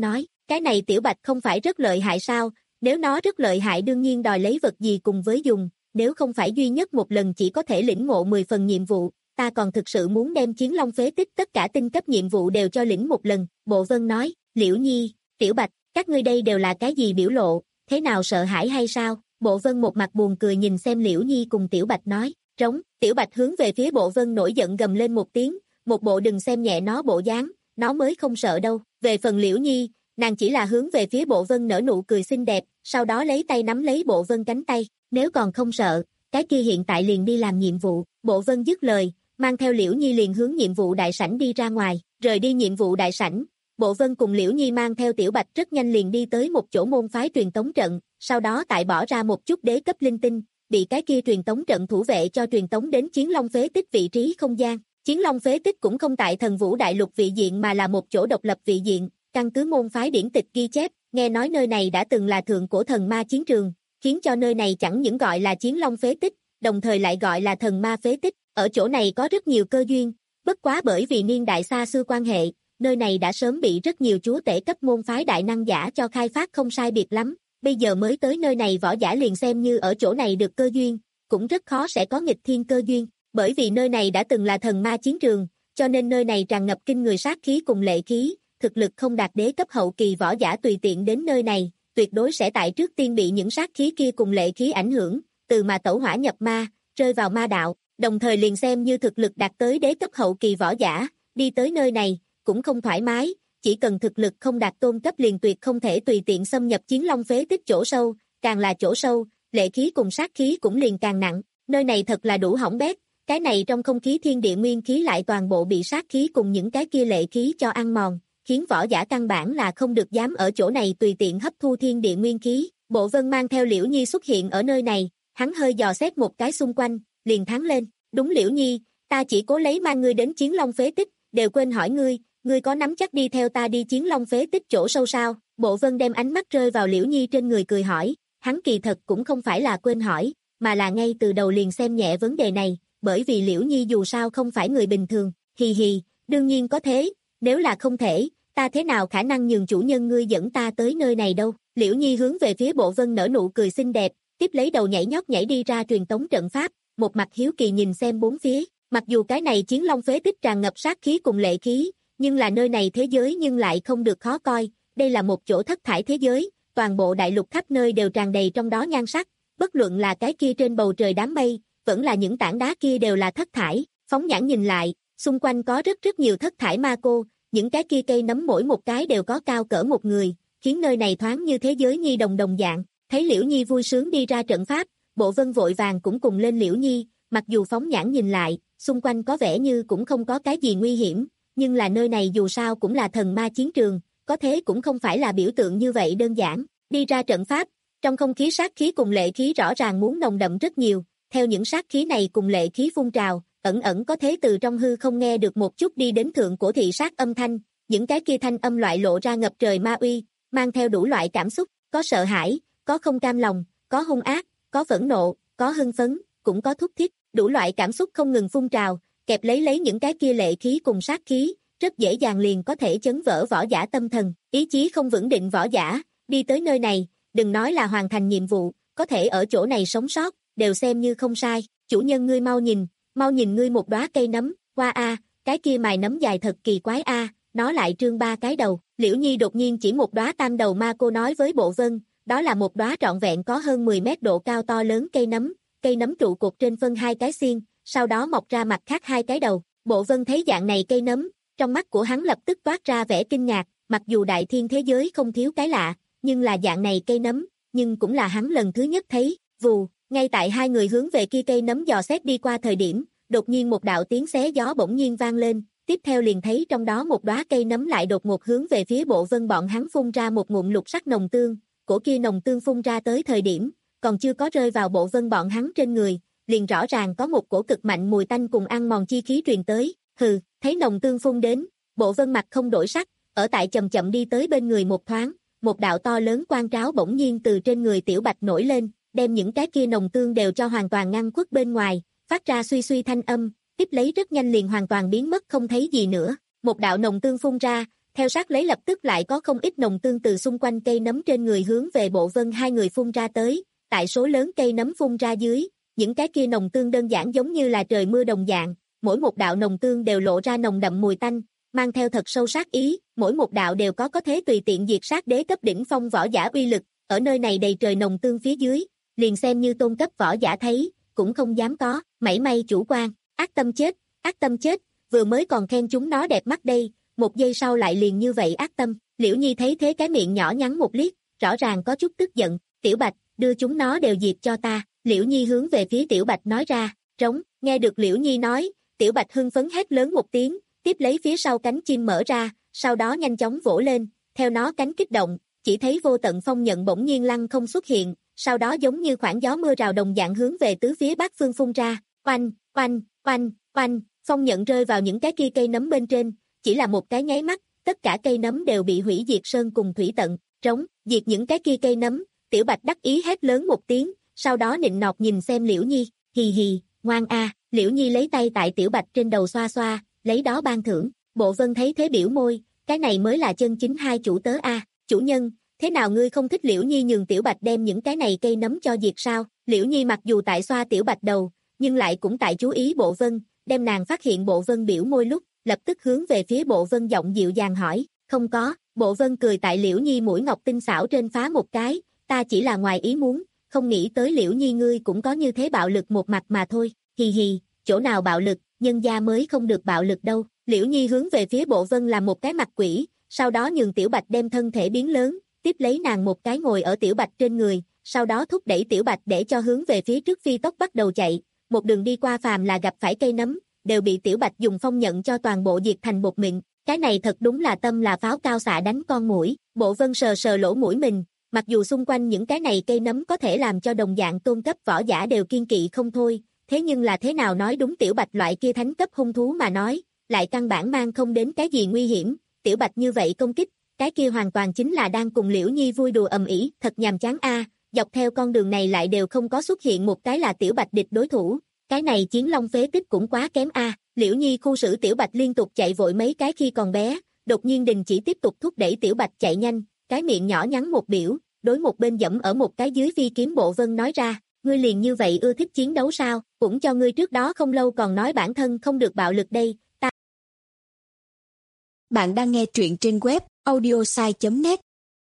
Cái này Tiểu Bạch không phải rất lợi hại sao, nếu nó rất lợi hại đương nhiên đòi lấy vật gì cùng với dùng, nếu không phải duy nhất một lần chỉ có thể lĩnh ngộ mười phần nhiệm vụ, ta còn thực sự muốn đem Chiến Long phế tích tất cả tinh cấp nhiệm vụ đều cho lĩnh một lần, Bộ Vân nói, Liễu Nhi, Tiểu Bạch, các ngươi đây đều là cái gì biểu lộ, thế nào sợ hãi hay sao, Bộ Vân một mặt buồn cười nhìn xem Liễu Nhi cùng Tiểu Bạch nói, trống, Tiểu Bạch hướng về phía Bộ Vân nổi giận gầm lên một tiếng, một bộ đừng xem nhẹ nó bộ dáng, nó mới không sợ đâu, về phần Liễu Nhi, nàng chỉ là hướng về phía Bộ Vân nở nụ cười xinh đẹp, sau đó lấy tay nắm lấy Bộ Vân cánh tay, nếu còn không sợ, cái kia hiện tại liền đi làm nhiệm vụ, Bộ Vân dứt lời, mang theo Liễu Nhi liền hướng nhiệm vụ đại sảnh đi ra ngoài, rời đi nhiệm vụ đại sảnh, Bộ Vân cùng Liễu Nhi mang theo Tiểu Bạch rất nhanh liền đi tới một chỗ môn phái truyền tống trận, sau đó tại bỏ ra một chút đế cấp linh tinh, bị cái kia truyền tống trận thủ vệ cho truyền tống đến Chiến Long phế tích vị trí không gian. Chiến Long phế tích cũng không tại Thần Vũ Đại Lục vị diện mà là một chỗ độc lập vị diện, căn cứ môn phái điển tịch ghi chép, nghe nói nơi này đã từng là thượng cổ thần ma chiến trường, khiến cho nơi này chẳng những gọi là Chiến Long phế tích, đồng thời lại gọi là thần ma phế tích, ở chỗ này có rất nhiều cơ duyên, bất quá bởi vì niên đại xa xưa quan hệ, nơi này đã sớm bị rất nhiều chúa tể cấp môn phái đại năng giả cho khai phát không sai biệt lắm, bây giờ mới tới nơi này võ giả liền xem như ở chỗ này được cơ duyên, cũng rất khó sẽ có nghịch thiên cơ duyên, bởi vì nơi này đã từng là thần ma chiến trường, cho nên nơi này tràn ngập kinh người sát khí cùng lệ khí, thực lực không đạt đế cấp hậu kỳ võ giả tùy tiện đến nơi này, tuyệt đối sẽ tại trước tiên bị những sát khí kia cùng lệ khí ảnh hưởng, từ mà tẩu hỏa nhập ma, rơi vào ma đạo, đồng thời liền xem như thực lực đạt tới đế cấp hậu kỳ võ giả, đi tới nơi này, cũng không thoải mái, chỉ cần thực lực không đạt tôn cấp liền tuyệt không thể tùy tiện xâm nhập Chiến Long phế tích chỗ sâu, càng là chỗ sâu, lệ khí cùng sát khí cũng liền càng nặng, nơi này thật là đủ hỏng bét, cái này trong không khí thiên địa nguyên khí lại toàn bộ bị sát khí cùng những cái kia lệ khí cho ăn mòn, khiến võ giả căn bản là không được dám ở chỗ này tùy tiện hấp thu thiên địa nguyên khí. Bộ Vân mang theo Liễu Nhi xuất hiện ở nơi này, hắn hơi dò xét một cái xung quanh, liền thắng lên, đúng Liễu Nhi, ta chỉ cố lấy mang ngươi đến Chiến Long phế tích, đều quên hỏi ngươi, ngươi có nắm chắc đi theo ta đi Chiến Long phế tích chỗ sâu sao? Bộ Vân đem ánh mắt rơi vào Liễu Nhi trên người cười hỏi, hắn kỳ thật cũng không phải là quên hỏi, mà là ngay từ đầu liền xem nhẹ vấn đề này, bởi vì Liễu Nhi dù sao không phải người bình thường, hì hì, đương nhiên có thế, nếu là không thể, ta thế nào khả năng nhường chủ nhân ngươi dẫn ta tới nơi này đâu? Liễu Nhi hướng về phía Bộ Vân nở nụ cười xinh đẹp, tiếp lấy đầu nhảy nhót nhảy đi ra truyền tống trận pháp, một mặt hiếu kỳ nhìn xem bốn phía, mặc dù cái này Chiến Long phế tích tràn ngập sát khí cùng lệ khí, nhưng là nơi này thế giới nhưng lại không được khó coi, đây là một chỗ thất thải thế giới, toàn bộ đại lục khắp nơi đều tràn đầy trong đó nhan sắc, bất luận là cái kia trên bầu trời đám mây, vẫn là những tảng đá kia đều là thất thải, phóng nhãn nhìn lại, xung quanh có rất rất nhiều thất thải ma cô, những cái kia cây nấm mỗi một cái đều có cao cỡ một người, khiến nơi này thoáng như thế giới nhi đồng đồng dạng, thấy Liễu Nhi vui sướng đi ra trận pháp, Bộ Vân vội vàng cũng cùng lên Liễu Nhi, mặc dù phóng nhãn nhìn lại, xung quanh có vẻ như cũng không có cái gì nguy hiểm, nhưng là nơi này dù sao cũng là thần ma chiến trường, có thế cũng không phải là biểu tượng như vậy đơn giản, đi ra trận pháp, trong không khí sát khí cùng lệ khí rõ ràng muốn nồng đậm rất nhiều, theo những sát khí này cùng lệ khí phun trào, ẩn ẩn có thế từ trong hư không nghe được một chút đi đến thượng cổ thị sát âm thanh, những cái kia thanh âm loại lộ ra ngập trời ma uy, mang theo đủ loại cảm xúc, có sợ hãi, có không cam lòng, có hung ác, có phẫn nộ, có hưng phấn, cũng có thúc thiết, đủ loại cảm xúc không ngừng phun trào, kẹp lấy lấy những cái kia lệ khí cùng sát khí, rất dễ dàng liền có thể chấn vỡ võ giả tâm thần, ý chí không vững định võ giả, đi tới nơi này, đừng nói là hoàn thành nhiệm vụ, có thể ở chỗ này sống sót, đều xem như không sai, chủ nhân ngươi mau nhìn, mau nhìn ngươi một đóa cây nấm, hoa a, cái kia mài nấm dài thật kỳ quái a, nó lại trương ba cái đầu, Liễu Nhi đột nhiên chỉ một đóa tam đầu ma cô nói với Bộ Vân, đó là một đóa trọn vẹn có hơn mười mét độ cao to lớn cây nấm, cây nấm trụ cột trên phân hai cái xiên, sau đó mọc ra mặt khác hai cái đầu, Bộ Vân thấy dạng này cây nấm, trong mắt của hắn lập tức toát ra vẻ kinh ngạc, mặc dù đại thiên thế giới không thiếu cái lạ, nhưng là dạng này cây nấm, nhưng cũng là hắn lần thứ nhất thấy, vù, ngay tại hai người hướng về kia cây nấm dò xét đi qua thời điểm, đột nhiên một đạo tiếng xé gió bỗng nhiên vang lên, tiếp theo liền thấy trong đó một đóa cây nấm lại đột ngột hướng về phía Bộ Vân bọn hắn phun ra một ngụm lục sắc nồng tương, cổ kia nồng tương phun ra tới thời điểm, còn chưa có rơi vào Bộ Vân bọn hắn trên người, liền rõ ràng có một cổ cực mạnh mùi tanh cùng ăn mòn chi khí truyền tới, hừ, thấy nồng tương phun đến, Bộ Vân mặt không đổi sắc, ở tại chậm chậm đi tới bên người một thoáng, một đạo to lớn quang tráo bỗng nhiên từ trên người Tiểu Bạch nổi lên, đem những cái kia nồng tương đều cho hoàn toàn ngăn khuất bên ngoài, phát ra suy suy thanh âm, tiếp lấy rất nhanh liền hoàn toàn biến mất không thấy gì nữa. Một đạo nồng tương phun ra, Theo sát lấy lập tức lại có không ít nồng tương từ xung quanh cây nấm trên người hướng về Bộ Vân hai người phun ra tới, tại số lớn cây nấm phun ra dưới, những cái kia nồng tương đơn giản giống như là trời mưa đồng dạng, mỗi một đạo nồng tương đều lộ ra nồng đậm mùi tanh, mang theo thật sâu sát ý, mỗi một đạo đều có có thể tùy tiện diệt sát đế cấp đỉnh phong võ giả uy lực, ở nơi này đầy trời nồng tương phía dưới, liền xem như tôn cấp võ giả thấy, cũng không dám có, mảy may chủ quan, ác tâm chết, ác tâm chết, vừa mới còn khen chúng nó đẹp mắt đây, một giây sau lại liền như vậy ác tâm, Liễu Nhi thấy thế cái miệng nhỏ nhắn một liếc, rõ ràng có chút tức giận, Tiểu Bạch, đưa chúng nó đều diệt cho ta, Liễu Nhi hướng về phía Tiểu Bạch nói ra, trống, nghe được Liễu Nhi nói, Tiểu Bạch hưng phấn hét lớn một tiếng, tiếp lấy phía sau cánh chim mở ra, sau đó nhanh chóng vỗ lên, theo nó cánh kích động, chỉ thấy vô tận phong nhận bỗng nhiên lăng không xuất hiện, sau đó giống như khoảng gió mưa rào đồng dạng hướng về tứ phía bát phương phun ra, oanh, oanh, oanh, oanh, phong nhận rơi vào những cái kia cây nấm bên trên, chỉ là một cái nháy mắt, tất cả cây nấm đều bị hủy diệt sơn cùng thủy tận, trống, diệt những cái kia cây nấm, Tiểu Bạch đắc ý hét lớn một tiếng, sau đó nịnh nọt nhìn xem Liễu Nhi, hì hì, ngoan a, Liễu Nhi lấy tay tại Tiểu Bạch trên đầu xoa xoa, lấy đó ban thưởng, Bộ Vân thấy thế biểu môi, cái này mới là chân chính hai chủ tớ a, chủ nhân, thế nào ngươi không thích Liễu Nhi nhường Tiểu Bạch đem những cái này cây nấm cho diệt sao, Liễu Nhi mặc dù tại xoa Tiểu Bạch đầu, nhưng lại cũng tại chú ý Bộ Vân, đem nàng phát hiện Bộ Vân biểu môi lúc, lập tức hướng về phía Bộ Vân giọng dịu dàng hỏi, không có, Bộ Vân cười tại Liễu Nhi mũi ngọc tinh xảo trên phá một cái, ta chỉ là ngoài ý muốn, không nghĩ tới Liễu Nhi ngươi cũng có như thế bạo lực một mặt mà thôi, hì hì, chỗ nào bạo lực, nhân gia mới không được bạo lực đâu, Liễu Nhi hướng về phía Bộ Vân làm một cái mặt quỷ, sau đó nhường Tiểu Bạch đem thân thể biến lớn, tiếp lấy nàng một cái ngồi ở Tiểu Bạch trên người, sau đó thúc đẩy Tiểu Bạch để cho hướng về phía trước phi tốc bắt đầu chạy, một đường đi qua phàm là gặp phải cây nấm, đều bị Tiểu Bạch dùng phong nhận cho toàn bộ diệt thành bột mịn, cái này thật đúng là tâm là pháo cao xạ đánh con muỗi, Bộ Vân sờ sờ lỗ mũi mình, mặc dù xung quanh những cái này cây nấm có thể làm cho đồng dạng tôn cấp võ giả đều kiên kỵ không thôi, thế nhưng là thế nào nói đúng Tiểu Bạch loại kia thánh cấp hung thú mà nói, lại căn bản mang không đến cái gì nguy hiểm, Tiểu Bạch như vậy công kích, cái kia hoàn toàn chính là đang cùng Liễu Nhi vui đùa ầm ĩ, thật nhàm chán a, dọc theo con đường này lại đều không có xuất hiện một cái là Tiểu Bạch địch đối thủ, cái này chiến long phế tích cũng quá kém a, Liễu Nhi khu xử Tiểu Bạch liên tục chạy vội mấy cái khi còn bé, đột nhiên đình chỉ tiếp tục thúc đẩy Tiểu Bạch chạy nhanh, cái miệng nhỏ nhắn một biểu, đối một bên dẫm ở một cái dưới phi kiếm Bộ Vân nói ra, ngươi liền như vậy ưa thích chiến đấu sao, cũng cho ngươi trước đó không lâu còn nói bản thân không được bạo lực đây, ta. Bạn đang nghe truyện trên web audiosai chấm net.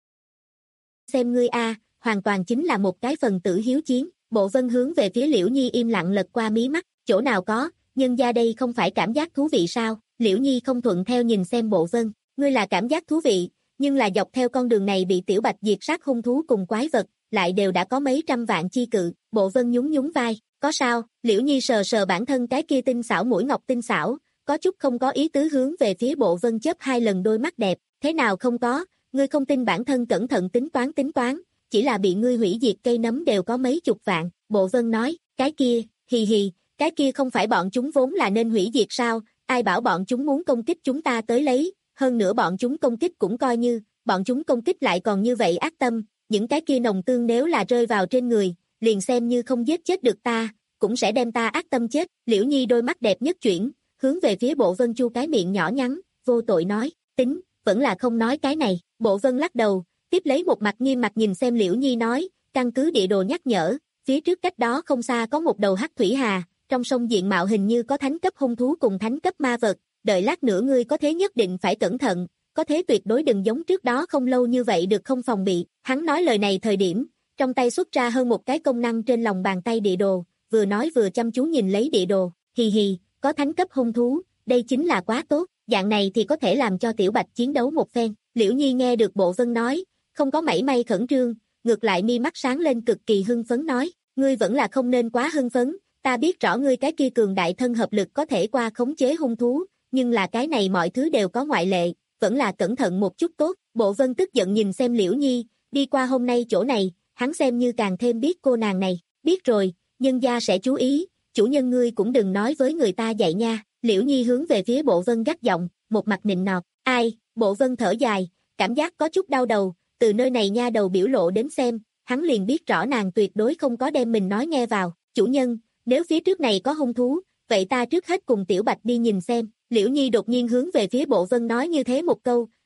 Xem ngươi a, hoàn toàn chính là một cái phần tử hiếu chiến, Bộ Vân hướng về phía Liễu Nhi im lặng lật qua mí mắt, chỗ nào có, nhân gia đây không phải cảm giác thú vị sao, Liễu Nhi không thuận theo nhìn xem Bộ Vân, ngươi là cảm giác thú vị, nhưng là dọc theo con đường này bị Tiểu Bạch diệt sát hung thú cùng quái vật, lại đều đã có mấy trăm vạn chi cự, Bộ Vân nhún nhún vai, có sao, Liễu Nhi sờ sờ bản thân cái kia tinh xảo mũi ngọc tinh xảo, có chút không có ý tứ hướng về phía Bộ Vân chớp hai lần đôi mắt đẹp, thế nào không có, ngươi không tin bản thân cẩn thận tính toán tính toán, chỉ là bị ngươi hủy diệt cây nấm đều có mấy chục vạn, Bộ Vân nói, cái kia, hì hì, cái kia không phải bọn chúng vốn là nên hủy diệt sao, ai bảo bọn chúng muốn công kích chúng ta tới lấy, hơn nữa bọn chúng công kích cũng coi như, bọn chúng công kích lại còn như vậy ác tâm, những cái kia nồng tương nếu là rơi vào trên người, liền xem như không giết chết được ta, cũng sẽ đem ta ác tâm chết, Liễu Nhi đôi mắt đẹp nhất chuyển, hướng về phía Bộ Vân chu cái miệng nhỏ nhắn, vô tội nói, tính, vẫn là không nói cái này, Bộ Vân lắc đầu, tiếp lấy một mặt nghiêm mặt nhìn xem Liễu Nhi nói, căn cứ địa đồ nhắc nhở, phía trước cách đó không xa có một đầu hắc thủy hà, trong sông diện mạo hình như có thánh cấp hung thú cùng thánh cấp ma vật, đợi lát nữa ngươi có thế nhất định phải cẩn thận, có thế tuyệt đối đừng giống trước đó không lâu như vậy được không phòng bị, hắn nói lời này thời điểm, trong tay xuất ra hơn một cái công năng trên lòng bàn tay địa đồ, vừa nói vừa chăm chú nhìn lấy địa đồ, hì hì, có thánh cấp hung thú, đây chính là quá tốt, dạng này thì có thể làm cho Tiểu Bạch chiến đấu một phen, Liễu Nhi nghe được Bộ Vân nói, không có mảy may khẩn trương, ngược lại mi mắt sáng lên cực kỳ hưng phấn nói, ngươi vẫn là không nên quá hưng phấn, ta biết rõ ngươi cái kia cường đại thân hợp lực có thể qua khống chế hung thú, nhưng là cái này mọi thứ đều có ngoại lệ, vẫn là cẩn thận một chút tốt, Bộ Vân tức giận nhìn xem Liễu Nhi, đi qua hôm nay chỗ này, hắn xem như càng thêm biết cô nàng này, biết rồi, nhân gia sẽ chú ý, chủ nhân ngươi cũng đừng nói với người ta dạy nha, Liễu Nhi hướng về phía Bộ Vân gắt giọng, một mặt nịnh nọt, ai, Bộ Vân thở dài, cảm giác có chút đau đầu, từ nơi này nha đầu biểu lộ đến xem, hắn liền biết rõ nàng tuyệt đối không có đem mình nói nghe vào, chủ nhân, nếu phía trước này có hung thú, vậy ta trước hết cùng Tiểu Bạch đi nhìn xem, Liễu Nhi đột nhiên hướng về phía Bộ Vân nói như thế một câu,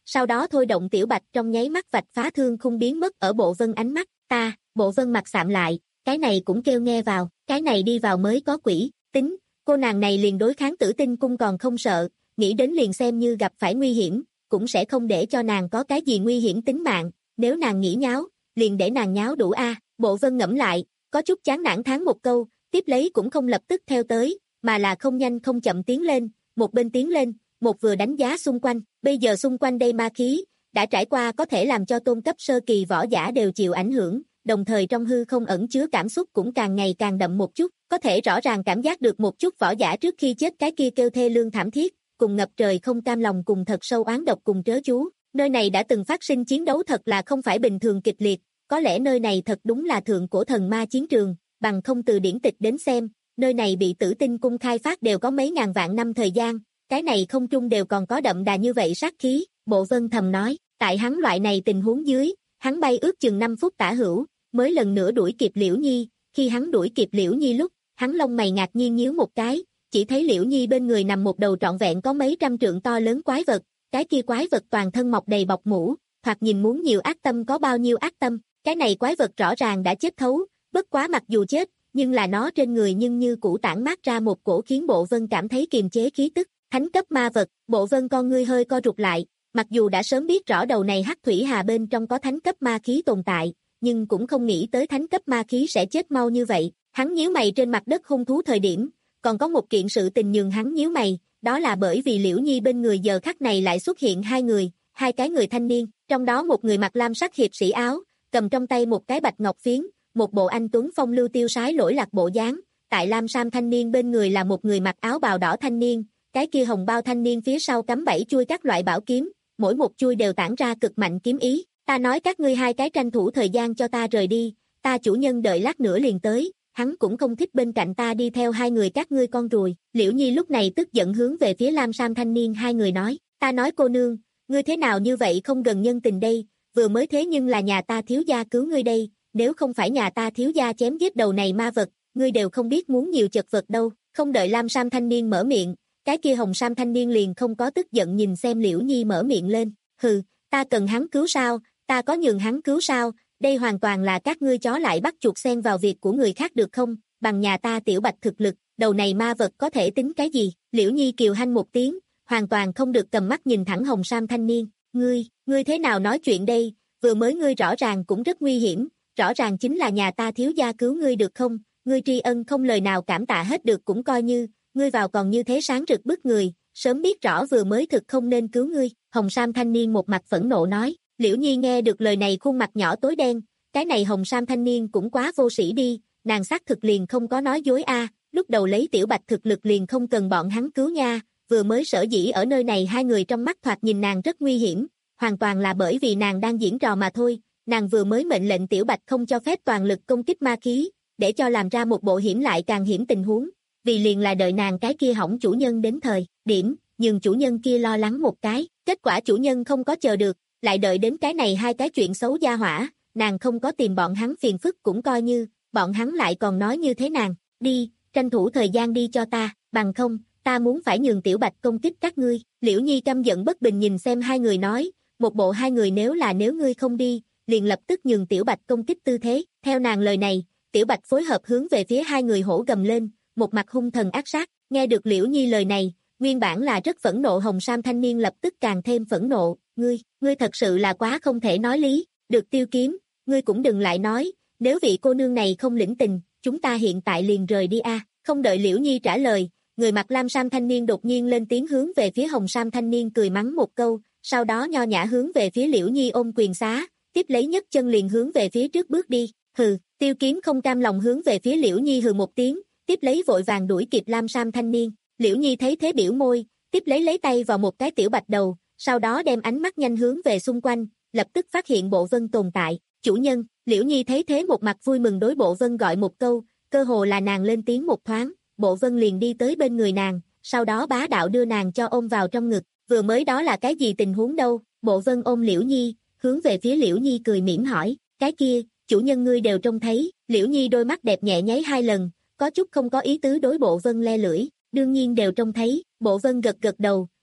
sau đó thôi động tiểu bạch trong nháy mắt vạch phá thương khung biến mất ở Bộ Vân ánh mắt, ta, Bộ Vân mặt sạm lại, cái này cũng kêu nghe vào, cái này đi vào mới có quỷ, tính, cô nàng này liền đối kháng Tử Tinh cung còn không sợ, nghĩ đến liền xem như gặp phải nguy hiểm, cũng sẽ không để cho nàng có cái gì nguy hiểm tính mạng, nếu nàng nghĩ nháo, liền để nàng nháo đủ a. Bộ Vân ngẫm lại, có chút chán nản thán một câu, tiếp lấy cũng không lập tức theo tới, mà là không nhanh không chậm tiến lên, một bên tiến lên, một vừa đánh giá xung quanh, bây giờ xung quanh đây ma khí, đã trải qua có thể làm cho tôn cấp sơ kỳ võ giả đều chịu ảnh hưởng, đồng thời trong hư không ẩn chứa cảm xúc cũng càng ngày càng đậm một chút, có thể rõ ràng cảm giác được một chút võ giả trước khi chết cái kia kêu thê lương thảm thiết, cùng ngập trời không cam lòng cùng thật sâu oán độc cùng trớ chú, nơi này đã từng phát sinh chiến đấu thật là không phải bình thường kịch liệt, có lẽ nơi này thật đúng là thượng cổ thần ma chiến trường, bằng không từ điển tịch đến xem, nơi này bị Tử Tinh cung khai phát đều có mấy ngàn vạn năm thời gian, cái này không trung đều còn có đậm đà như vậy sát khí, Bộ Vân thầm nói, tại hắn loại này tình huống dưới, hắn bay ước chừng năm phút tả hữu, mới lần nữa đuổi kịp Liễu Nhi, khi hắn đuổi kịp Liễu Nhi lúc, hắn lông mày ngạc nhiên nhíu một cái, chỉ thấy Liễu Nhi bên người nằm một đầu trọn vẹn có mấy trăm trượng to lớn quái vật, cái kia quái vật toàn thân mọc đầy bọc mũ, thoạt nhìn muốn nhiều ác tâm có bao nhiêu ác tâm, cái này quái vật rõ ràng đã chết thấu, bất quá mặc dù chết, nhưng là nó trên người nhưng như cũ tản mát ra một cổ khiến Bộ Vân cảm thấy kiềm chế khí tức, thánh cấp ma vật, Bộ Vân con ngươi hơi co rụt lại, mặc dù đã sớm biết rõ đầu này hắc thủy hà bên trong có thánh cấp ma khí tồn tại, nhưng cũng không nghĩ tới thánh cấp ma khí sẽ chết mau như vậy, hắn nhíu mày trên mặt đất hung thú thời điểm, còn có một kiện sự tình nhường hắn nhíu mày, đó là bởi vì Liễu Nhi bên người giờ khắc này lại xuất hiện hai người, hai cái người thanh niên, trong đó một người mặc lam sắc hiệp sĩ áo, cầm trong tay một cái bạch ngọc phiến, một bộ anh tuấn phong lưu tiêu sái lỗi lạc bộ dáng, tại lam sam thanh niên bên người là một người mặc áo bào đỏ thanh niên, cái kia hồng bao thanh niên phía sau cắm bảy chuôi các loại bảo kiếm, mỗi một chuôi đều tản ra cực mạnh kiếm ý, ta nói các ngươi hai cái tranh thủ thời gian cho ta rời đi, ta chủ nhân đợi lát nữa liền tới, hắn cũng không thích bên cạnh ta đi theo hai người các ngươi con ruồi, Liễu Nhi lúc này tức giận hướng về phía lam sam thanh niên hai người nói, ta nói cô nương, ngươi thế nào như vậy không gần nhân tình đây, vừa mới thế nhưng là nhà ta thiếu gia cứu ngươi đây, nếu không phải nhà ta thiếu gia chém giết đầu này ma vật, ngươi đều không biết muốn nhiều chật vật đâu, không đợi lam sam thanh niên mở miệng, cái kia hồng sam thanh niên liền không có tức giận nhìn xem Liễu Nhi mở miệng lên, hừ, ta cần hắn cứu sao, ta có nhường hắn cứu sao, đây hoàn toàn là các ngươi chó lại bắt chuột xen vào việc của người khác được không, bằng nhà ta tiểu bạch thực lực, đầu này ma vật có thể tính cái gì, Liễu Nhi kiều hanh một tiếng, hoàn toàn không được cầm mắt nhìn thẳng hồng sam thanh niên, ngươi, ngươi thế nào nói chuyện đây, vừa mới ngươi rõ ràng cũng rất nguy hiểm, rõ ràng chính là nhà ta thiếu gia cứu ngươi được không, ngươi tri ân không lời nào cảm tạ hết được cũng coi như, ngươi vào còn như thế sáng rực bức người, sớm biết rõ vừa mới thực không nên cứu ngươi, hồng sam thanh niên một mặt phẫn nộ nói, Liễu Nhi nghe được lời này khuôn mặt nhỏ tối đen, cái này hồng sam thanh niên cũng quá vô sĩ đi, nàng xác thực liền không có nói dối a, lúc đầu lấy tiểu bạch thực lực liền không cần bọn hắn cứu nha, vừa mới sở dĩ ở nơi này hai người trong mắt thoạt nhìn nàng rất nguy hiểm, hoàn toàn là bởi vì nàng đang diễn trò mà thôi, nàng vừa mới mệnh lệnh tiểu bạch không cho phép toàn lực công kích ma khí, để cho làm ra một bộ hiểm lại càng hiểm tình huống, vì liền là đợi nàng cái kia hỏng chủ nhân đến thời điểm, nhưng chủ nhân kia lo lắng một cái, kết quả chủ nhân không có chờ được, lại đợi đến cái này hai cái chuyện xấu gia hỏa, nàng không có tìm bọn hắn phiền phức cũng coi như, bọn hắn lại còn nói như thế nàng, đi, tranh thủ thời gian đi cho ta, bằng không, ta muốn phải nhường tiểu bạch công kích các ngươi, Liễu Nhi căm giận bất bình nhìn xem hai người nói, một bộ hai người nếu là nếu ngươi không đi, liền lập tức nhường tiểu bạch công kích tư thế, theo nàng lời này, tiểu bạch phối hợp hướng về phía hai người hổ gầm lên, một mặt hung thần ác sát, nghe được Liễu Nhi lời này, nguyên bản là rất phẫn nộ hồng sam thanh niên lập tức càng thêm phẫn nộ, ngươi, ngươi thật sự là quá không thể nói lý, được Tiêu Kiếm, ngươi cũng đừng lại nói, nếu vị cô nương này không lĩnh tình, chúng ta hiện tại liền rời đi a. Không đợi Liễu Nhi trả lời, người mặc lam sam thanh niên đột nhiên lên tiếng hướng về phía hồng sam thanh niên cười mắng một câu, sau đó nho nhã hướng về phía Liễu Nhi ôm quyền xá, tiếp lấy nhấc chân liền hướng về phía trước bước đi, hừ, Tiêu Kiếm không cam lòng hướng về phía Liễu Nhi hừ một tiếng, tiếp lấy vội vàng đuổi kịp lam sam thanh niên, Liễu Nhi thấy thế biểu môi, tiếp lấy lấy tay vào một cái tiểu bạch đầu, sau đó đem ánh mắt nhanh hướng về xung quanh, lập tức phát hiện Bộ Vân tồn tại, chủ nhân, Liễu Nhi thấy thế một mặt vui mừng đối Bộ Vân gọi một câu, cơ hồ là nàng lên tiếng một thoáng, Bộ Vân liền đi tới bên người nàng, sau đó bá đạo đưa nàng cho ôm vào trong ngực, vừa mới đó là cái gì tình huống đâu, Bộ Vân ôm Liễu Nhi, hướng về phía Liễu Nhi cười mỉm hỏi, cái kia, chủ nhân ngươi đều trông thấy, Liễu Nhi đôi mắt đẹp nhẹ nháy hai lần, có chút không có ý tứ đối Bộ Vân le lưỡi, đương nhiên đều trông thấy, Bộ Vân gật gật đầu,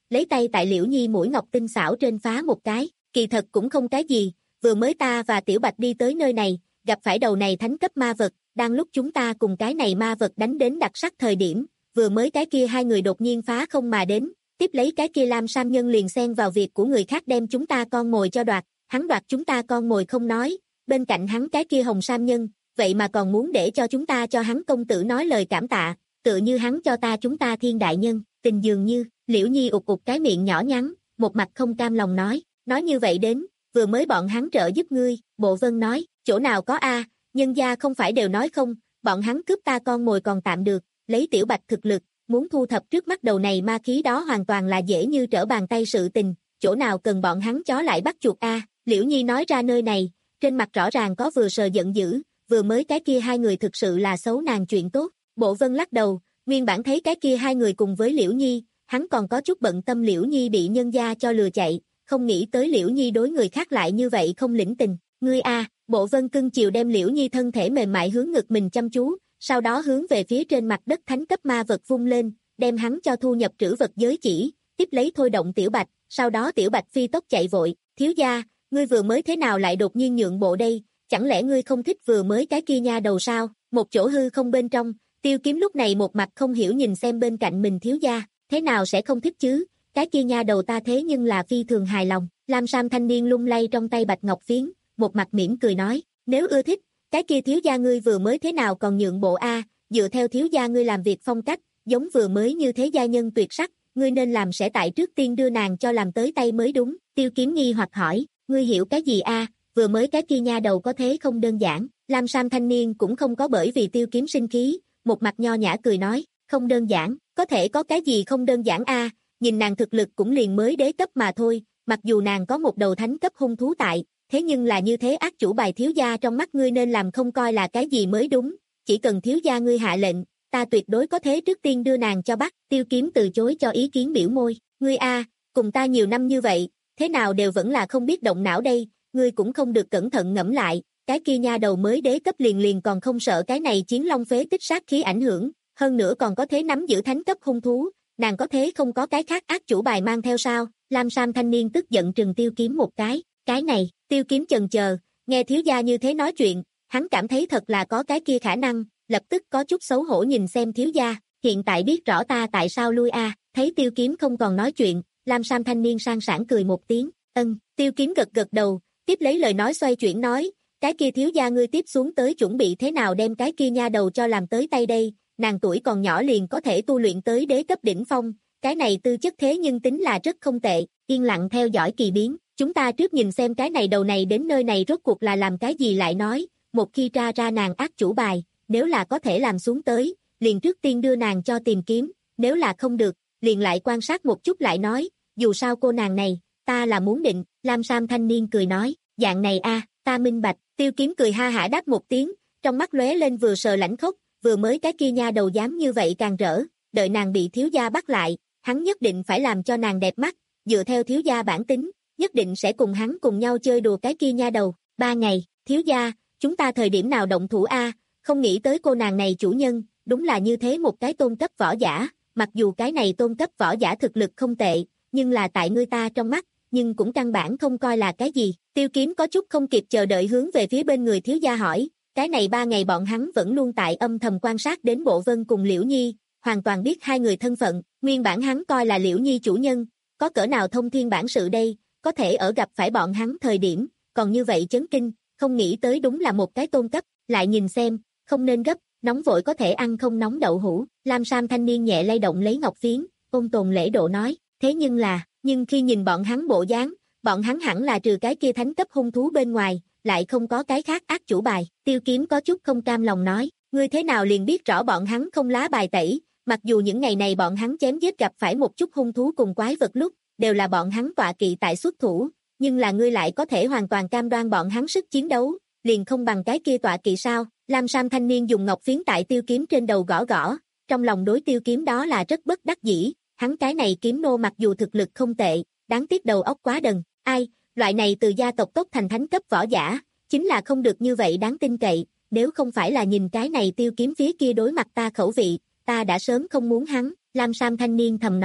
lấy tay tại Liễu Nhi mũi ngọc tinh xảo trên phá một cái, kỳ thật cũng không cái gì, vừa mới ta và Tiểu Bạch đi tới nơi này, gặp phải đầu này thánh cấp ma vật, đang lúc chúng ta cùng cái này ma vật đánh đến đặc sắc thời điểm, vừa mới cái kia hai người đột nhiên phá không mà đến, tiếp lấy cái kia Lam Sam Nhân liền xen vào việc của người khác đem chúng ta con mồi cho đoạt, hắn đoạt chúng ta con mồi không nói, bên cạnh hắn cái kia Hồng Sam Nhân, vậy mà còn muốn để cho chúng ta cho hắn công tử nói lời cảm tạ, tựa như hắn cho ta chúng ta thiên đại nhân, tình dường như, Liễu Nhi ụt ụt cái miệng nhỏ nhắn, một mặt không cam lòng nói, nói như vậy đến, vừa mới bọn hắn trợ giúp ngươi, Bộ Vân nói, chỗ nào có a, nhân gia không phải đều nói không, bọn hắn cướp ta con mồi còn tạm được, lấy Tiểu Bạch thực lực, muốn thu thập trước mắt đầu này ma khí đó hoàn toàn là dễ như trở bàn tay sự tình, chỗ nào cần bọn hắn chó lại bắt chuột a, Liễu Nhi nói ra nơi này, trên mặt rõ ràng có vừa sờ giận dữ, vừa mới cái kia hai người thực sự là xấu nàng chuyện tốt, Bộ Vân lắc đầu, nguyên bản thấy cái kia hai người cùng với Liễu Nhi, hắn còn có chút bận tâm Liễu Nhi bị nhân gia cho lừa chạy, không nghĩ tới Liễu Nhi đối người khác lại như vậy không lĩnh tình, ngươi a, Bộ Vân cưng chiều đem Liễu Nhi thân thể mềm mại hướng ngực mình chăm chú, sau đó hướng về phía trên mặt đất thánh cấp ma vật vung lên, đem hắn cho thu nhập trữ vật giới chỉ, tiếp lấy thôi động Tiểu Bạch, sau đó Tiểu Bạch phi tốc chạy vội, thiếu gia, ngươi vừa mới thế nào lại đột nhiên nhượng bộ đây, chẳng lẽ ngươi không thích vừa mới cái kia nha đầu sao, một chỗ hư không bên trong, Tiêu Kiếm lúc này một mặt không hiểu nhìn xem bên cạnh mình thiếu gia, thế nào sẽ không thích chứ, cái kia nha đầu ta thế nhưng là phi thường hài lòng, Lam Sam thanh niên lung lay trong tay bạch ngọc phiến, một mặt mỉm cười nói, nếu ưa thích, cái kia thiếu gia ngươi vừa mới thế nào còn nhượng bộ a, dựa theo thiếu gia ngươi làm việc phong cách, giống vừa mới như thế gia nhân tuyệt sắc, ngươi nên làm sẽ tại trước tiên đưa nàng cho làm tới tay mới đúng, Tiêu Kiếm nghi hoặc hỏi, ngươi hiểu cái gì a, vừa mới cái kia nha đầu có thế không đơn giản, Lam Sam thanh niên cũng không có bởi vì Tiêu Kiếm sinh khí, một mặt nho nhã cười nói, không đơn giản, có thể có cái gì không đơn giản a, nhìn nàng thực lực cũng liền mới đế cấp mà thôi, mặc dù nàng có một đầu thánh cấp hung thú tại, thế nhưng là như thế ác chủ bài thiếu gia trong mắt ngươi nên làm không coi là cái gì mới đúng, chỉ cần thiếu gia ngươi hạ lệnh, ta tuyệt đối có thế trước tiên đưa nàng cho bắt, Tiêu Kiếm từ chối cho ý kiến biểu môi, ngươi a, cùng ta nhiều năm như vậy, thế nào đều vẫn là không biết động não đây, ngươi cũng không được cẩn thận ngẫm lại, cái kia nha đầu mới đế cấp liền liền còn không sợ cái này chiến long phế tích sát khí ảnh hưởng, hơn nữa còn có thế nắm giữ thánh cấp hung thú, nàng có thế không có cái khác ác chủ bài mang theo sao, Lam Sam thanh niên tức giận trừng Tiêu Kiếm một cái, cái này, Tiêu Kiếm chần chờ, nghe thiếu gia như thế nói chuyện, hắn cảm thấy thật là có cái kia khả năng, lập tức có chút xấu hổ nhìn xem thiếu gia, hiện tại biết rõ ta tại sao lui a, thấy Tiêu Kiếm không còn nói chuyện, Lam Sam thanh niên sang sảng cười một tiếng, ân, Tiêu Kiếm gật gật đầu, tiếp lấy lời nói xoay chuyển nói, cái kia thiếu gia ngươi tiếp xuống tới chuẩn bị thế nào đem cái kia nha đầu cho làm tới tay đây, nàng tuổi còn nhỏ liền có thể tu luyện tới đế cấp đỉnh phong, cái này tư chất thế nhưng tính là rất không tệ, yên lặng theo dõi kỳ biến, chúng ta trước nhìn xem cái này đầu này đến nơi này rốt cuộc là làm cái gì lại nói, một khi tra ra nàng ác chủ bài, nếu là có thể làm xuống tới, liền trước tiên đưa nàng cho tìm kiếm, nếu là không được, liền lại quan sát một chút lại nói, dù sao cô nàng này, ta là muốn định, Lam Sam thanh niên cười nói, dạng này a, ta minh bạch, Tiêu Kiếm cười ha hả đáp một tiếng, trong mắt lóe lên vừa sờ lãnh khốc, vừa mới cái kia nha đầu dám như vậy càng rỡ, đợi nàng bị thiếu gia bắt lại, hắn nhất định phải làm cho nàng đẹp mắt, dựa theo thiếu gia bản tính, nhất định sẽ cùng hắn cùng nhau chơi đùa cái kia nha đầu, ba ngày, thiếu gia, chúng ta thời điểm nào động thủ a, không nghĩ tới cô nàng này chủ nhân, đúng là như thế một cái tôn cấp võ giả, mặc dù cái này tôn cấp võ giả thực lực không tệ, nhưng là tại ngươi ta trong mắt, nhưng cũng căn bản không coi là cái gì, Tiêu Kiếm có chút không kịp chờ đợi hướng về phía bên người thiếu gia hỏi, cái này ba ngày bọn hắn vẫn luôn tại âm thầm quan sát đến Bộ Vân cùng Liễu Nhi, hoàn toàn biết hai người thân phận, nguyên bản hắn coi là Liễu Nhi chủ nhân, có cỡ nào thông thiên bản sự đây, có thể ở gặp phải bọn hắn thời điểm, còn như vậy chấn kinh, không nghĩ tới đúng là một cái tôn cấp, lại nhìn xem, không nên gấp, nóng vội có thể ăn không nóng đậu hũ, Lam Sam thanh niên nhẹ lay động lấy ngọc phiến, ôn tồn lễ độ nói, thế nhưng là, nhưng khi nhìn bọn hắn bộ dáng, bọn hắn hẳn là trừ cái kia thánh cấp hung thú bên ngoài, lại không có cái khác ác chủ bài, Tiêu Kiếm có chút không cam lòng nói, ngươi thế nào liền biết rõ bọn hắn không lá bài tẩy, mặc dù những ngày này bọn hắn chém giết gặp phải một chút hung thú cùng quái vật lúc, đều là bọn hắn tọa kỵ tại xuất thủ, nhưng là ngươi lại có thể hoàn toàn cam đoan bọn hắn sức chiến đấu, liền không bằng cái kia tọa kỵ sao, Lam Sam thanh niên dùng ngọc phiến tại Tiêu Kiếm trên đầu gõ gõ, trong lòng đối Tiêu Kiếm đó là rất bất đắc dĩ, hắn cái này kiếm nô mặc dù thực lực không tệ, đáng tiếc đầu óc quá đần, ai, loại này từ gia tộc tốt thành thánh cấp võ giả, chính là không được như vậy đáng tin cậy, nếu không phải là nhìn cái này Tiêu Kiếm phía kia đối mặt ta khẩu vị, ta đã sớm không muốn hắn, Lam Sam thanh niên thầm nói,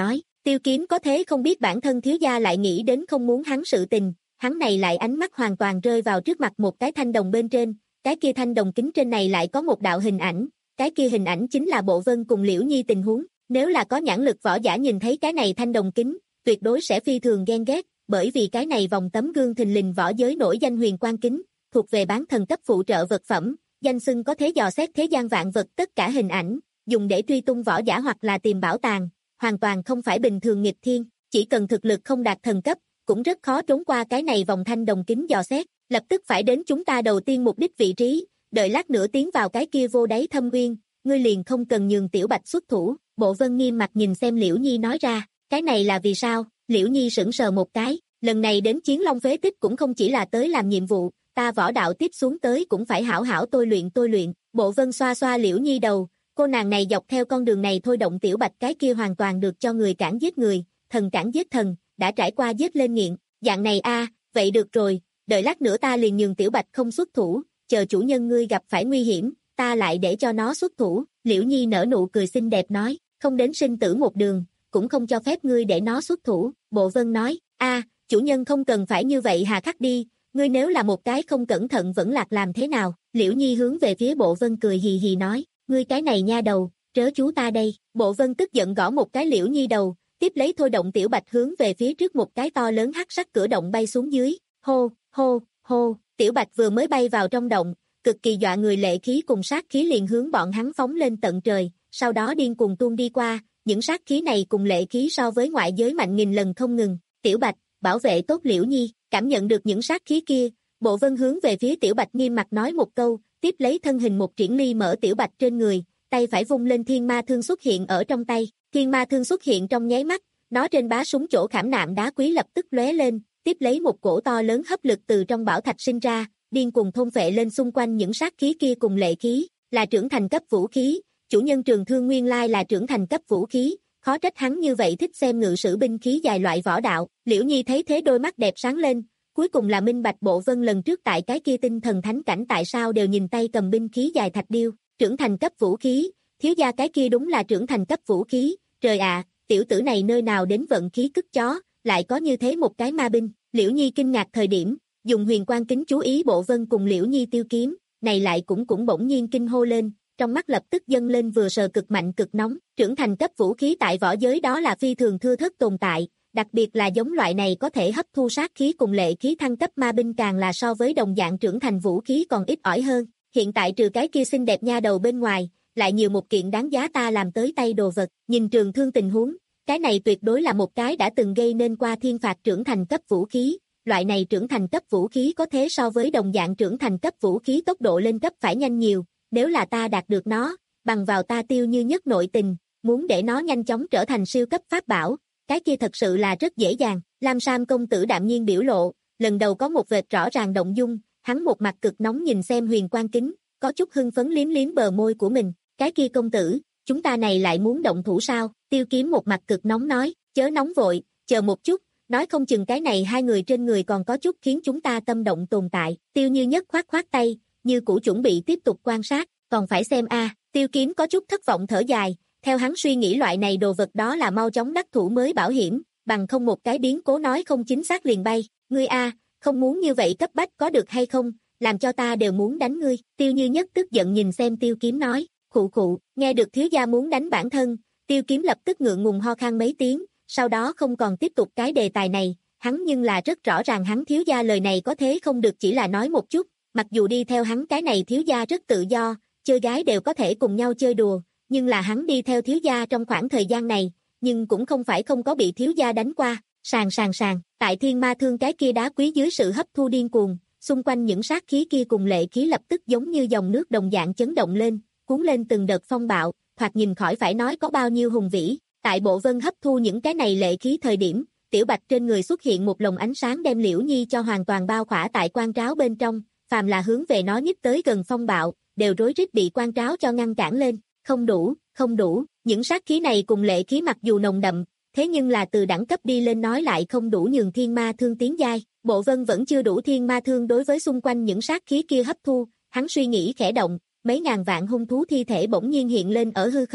Tiêu Kiếm có thế không biết bản thân thiếu gia lại nghĩ đến không muốn hắn sự tình, hắn này lại ánh mắt hoàn toàn rơi vào trước mặt một cái thanh đồng bên trên, cái kia thanh đồng kính trên này lại có một đạo hình ảnh, cái kia hình ảnh chính là Bộ Vân cùng Liễu Nhi tình huống, nếu là có nhãn lực võ giả nhìn thấy cái này thanh đồng kính, tuyệt đối sẽ phi thường ghen ghét, bởi vì cái này vòng tấm gương thình lình võ giới nổi danh huyền quang kính, thuộc về bán thần cấp phụ trợ vật phẩm, danh xưng có thế dò xét thế gian vạn vật tất cả hình ảnh, dùng để truy tung võ giả hoặc là tìm bảo tàng, hoàn toàn không phải bình thường nghịch thiên, chỉ cần thực lực không đạt thần cấp, cũng rất khó trốn qua cái này vòng thanh đồng kính dò xét, lập tức phải đến chúng ta đầu tiên mục đích vị trí, đợi lát nữa tiến vào cái kia vô đáy thâm uyên, ngươi liền không cần nhường Tiểu Bạch xuất thủ. Bộ Vân nghiêm mặt nhìn xem Liễu Nhi nói ra, cái này là vì sao? Liễu Nhi sững sờ một cái, lần này đến Chiến Long phế tích cũng không chỉ là tới làm nhiệm vụ, ta võ đạo tiếp xuống tới cũng phải hảo hảo tôi luyện tôi luyện. Bộ Vân xoa xoa Liễu Nhi đầu, cô nàng này dọc theo con đường này thôi động Tiểu Bạch cái kia hoàn toàn được cho người cản giết người, thần cản giết thần, đã trải qua giết lên nghiện, dạng này a, vậy được rồi, đợi lát nữa ta liền nhường Tiểu Bạch không xuất thủ, chờ chủ nhân ngươi gặp phải nguy hiểm, ta lại để cho nó xuất thủ. Liễu Nhi nở nụ cười xinh đẹp nói, không đến sinh tử một đường, cũng không cho phép ngươi để nó xuất thủ. Bộ Vân nói, a, chủ nhân không cần phải như vậy hà khắc đi, ngươi nếu là một cái không cẩn thận vẫn lạc làm thế nào? Liễu Nhi hướng về phía Bộ Vân cười hì hì nói, ngươi cái này nha đầu, trớ chú ta đây. Bộ Vân tức giận gõ một cái Liễu Nhi đầu, tiếp lấy thôi động Tiểu Bạch hướng về phía trước một cái to lớn hắc sắc cửa động bay xuống dưới, hô, hô, hô, Tiểu Bạch vừa mới bay vào trong động, cực kỳ dọa người lệ khí cùng sát khí liền hướng bọn hắn phóng lên tận trời, sau đó điên cuồng tuôn đi qua, những sát khí này cùng lệ khí so với ngoại giới mạnh nghìn lần không ngừng. Tiểu Bạch, bảo vệ tốt Liễu Nhi. Cảm nhận được những sát khí kia, Bộ Vân hướng về phía Tiểu Bạch nghiêm mặt nói một câu, tiếp lấy thân hình một triển ly mở Tiểu Bạch trên người, tay phải vung lên thiên ma thương xuất hiện ở trong tay, thiên ma thương xuất hiện trong nháy mắt, nó trên bá súng chỗ khảm nạm đá quý lập tức lóe lên, tiếp lấy một cổ to lớn hấp lực từ trong bảo thạch sinh ra, điên cuồng thôn phệ lên xung quanh những sát khí kia cùng lệ khí, là trưởng thành cấp vũ khí, chủ nhân trường thương nguyên lai là trưởng thành cấp vũ khí, khó trách hắn như vậy thích xem ngự sử binh khí dài loại võ đạo. Liễu Nhi thấy thế đôi mắt đẹp sáng lên, cuối cùng là minh bạch Bộ Vân lần trước tại cái kia tinh thần thánh cảnh tại sao đều nhìn tay cầm binh khí dài thạch điêu, trưởng thành cấp vũ khí, thiếu gia cái kia đúng là trưởng thành cấp vũ khí, trời ạ, tiểu tử này nơi nào đến vận khí cất chó, lại có như thế một cái ma binh. Liễu Nhi kinh ngạc thời điểm, dùng huyền quang kính chú ý Bộ Vân cùng Liễu Nhi tiêu kiếm, này lại cũng cũng bỗng nhiên kinh hô lên, trong mắt lập tức dâng lên vừa sờ cực mạnh cực nóng, trưởng thành cấp vũ khí tại võ giới đó là phi thường thưa thớt tồn tại, đặc biệt là giống loại này có thể hấp thu sát khí cùng lệ khí thăng cấp ma binh càng là so với đồng dạng trưởng thành vũ khí còn ít ỏi hơn. Hiện tại trừ cái kia xinh đẹp nha đầu bên ngoài, lại nhiều một kiện đáng giá ta làm tới tay đồ vật. Nhìn trường thương tình huống, cái này tuyệt đối là một cái đã từng gây nên qua thiên phạt trưởng thành cấp vũ khí. Loại này trưởng thành cấp vũ khí có thế so với đồng dạng trưởng thành cấp vũ khí tốc độ lên cấp phải nhanh nhiều, nếu là ta đạt được nó, bằng vào ta Tiêu Như Nhất nội tình, muốn để nó nhanh chóng trở thành siêu cấp pháp bảo, cái kia thật sự là rất dễ dàng. Lam Sam công tử đạm nhiên biểu lộ, lần đầu có một vệt rõ ràng động dung, hắn một mặt cực nóng nhìn xem huyền quang kính, có chút hưng phấn liếm liếm bờ môi của mình, cái kia công tử, chúng ta này lại muốn động thủ sao? Tiêu Kiếm một mặt cực nóng nói, chớ nóng vội, chờ một chút, nói không chừng cái này hai người trên người còn có chút khiến chúng ta tâm động tồn tại. Tiêu Như Nhất khoát khoát tay, như cũ chuẩn bị tiếp tục quan sát, còn phải xem a. À. Tiêu Kiếm có chút thất vọng thở dài, theo hắn suy nghĩ loại này đồ vật đó là mau chóng đắc thủ mới bảo hiểm, bằng không một cái biến cố nói không chính xác liền bay. Ngươi a, à, không muốn như vậy cấp bách có được hay không, làm cho ta đều muốn đánh ngươi. Tiêu Như Nhất tức giận nhìn xem Tiêu Kiếm nói, khụ khụ, nghe được thiếu gia muốn đánh bản thân, Tiêu Kiếm lập tức ngượng ngùng ho khan mấy tiếng, sau đó không còn tiếp tục cái đề tài này, hắn nhưng là rất rõ ràng hắn thiếu gia lời này có thế không được chỉ là nói một chút, mặc dù đi theo hắn cái này thiếu gia rất tự do, chơi gái đều có thể cùng nhau chơi đùa, nhưng là hắn đi theo thiếu gia trong khoảng thời gian này, nhưng cũng không phải không có bị thiếu gia đánh qua. Sàn sàn sàn, tại thiên ma thương cái kia đá quý dưới sự hấp thu điên cuồng, xung quanh những sát khí kia cùng lệ khí lập tức giống như dòng nước đồng dạng chấn động lên, cuốn lên từng đợt phong bạo, thoạt nhìn khỏi phải nói có bao nhiêu hùng vĩ. Tại Bộ Vân hấp thu những cái này lệ khí thời điểm, Tiểu Bạch trên người xuất hiện một lồng ánh sáng đem Liễu Nhi cho hoàn toàn bao khỏa tại quan tráo bên trong, phàm là hướng về nó nhích tới gần phong bạo, đều rối rít bị quan tráo cho ngăn cản lên. Không đủ, không đủ, những sát khí này cùng lệ khí mặc dù nồng đậm, thế nhưng là từ đẳng cấp đi lên nói lại không đủ nhường thiên ma thương tiến giai. Bộ Vân vẫn chưa đủ thiên ma thương đối với xung quanh những sát khí kia hấp thu, hắn suy nghĩ khẽ động, mấy ngàn vạn hung thú thi thể bỗng nhiên hiện lên ở hư không,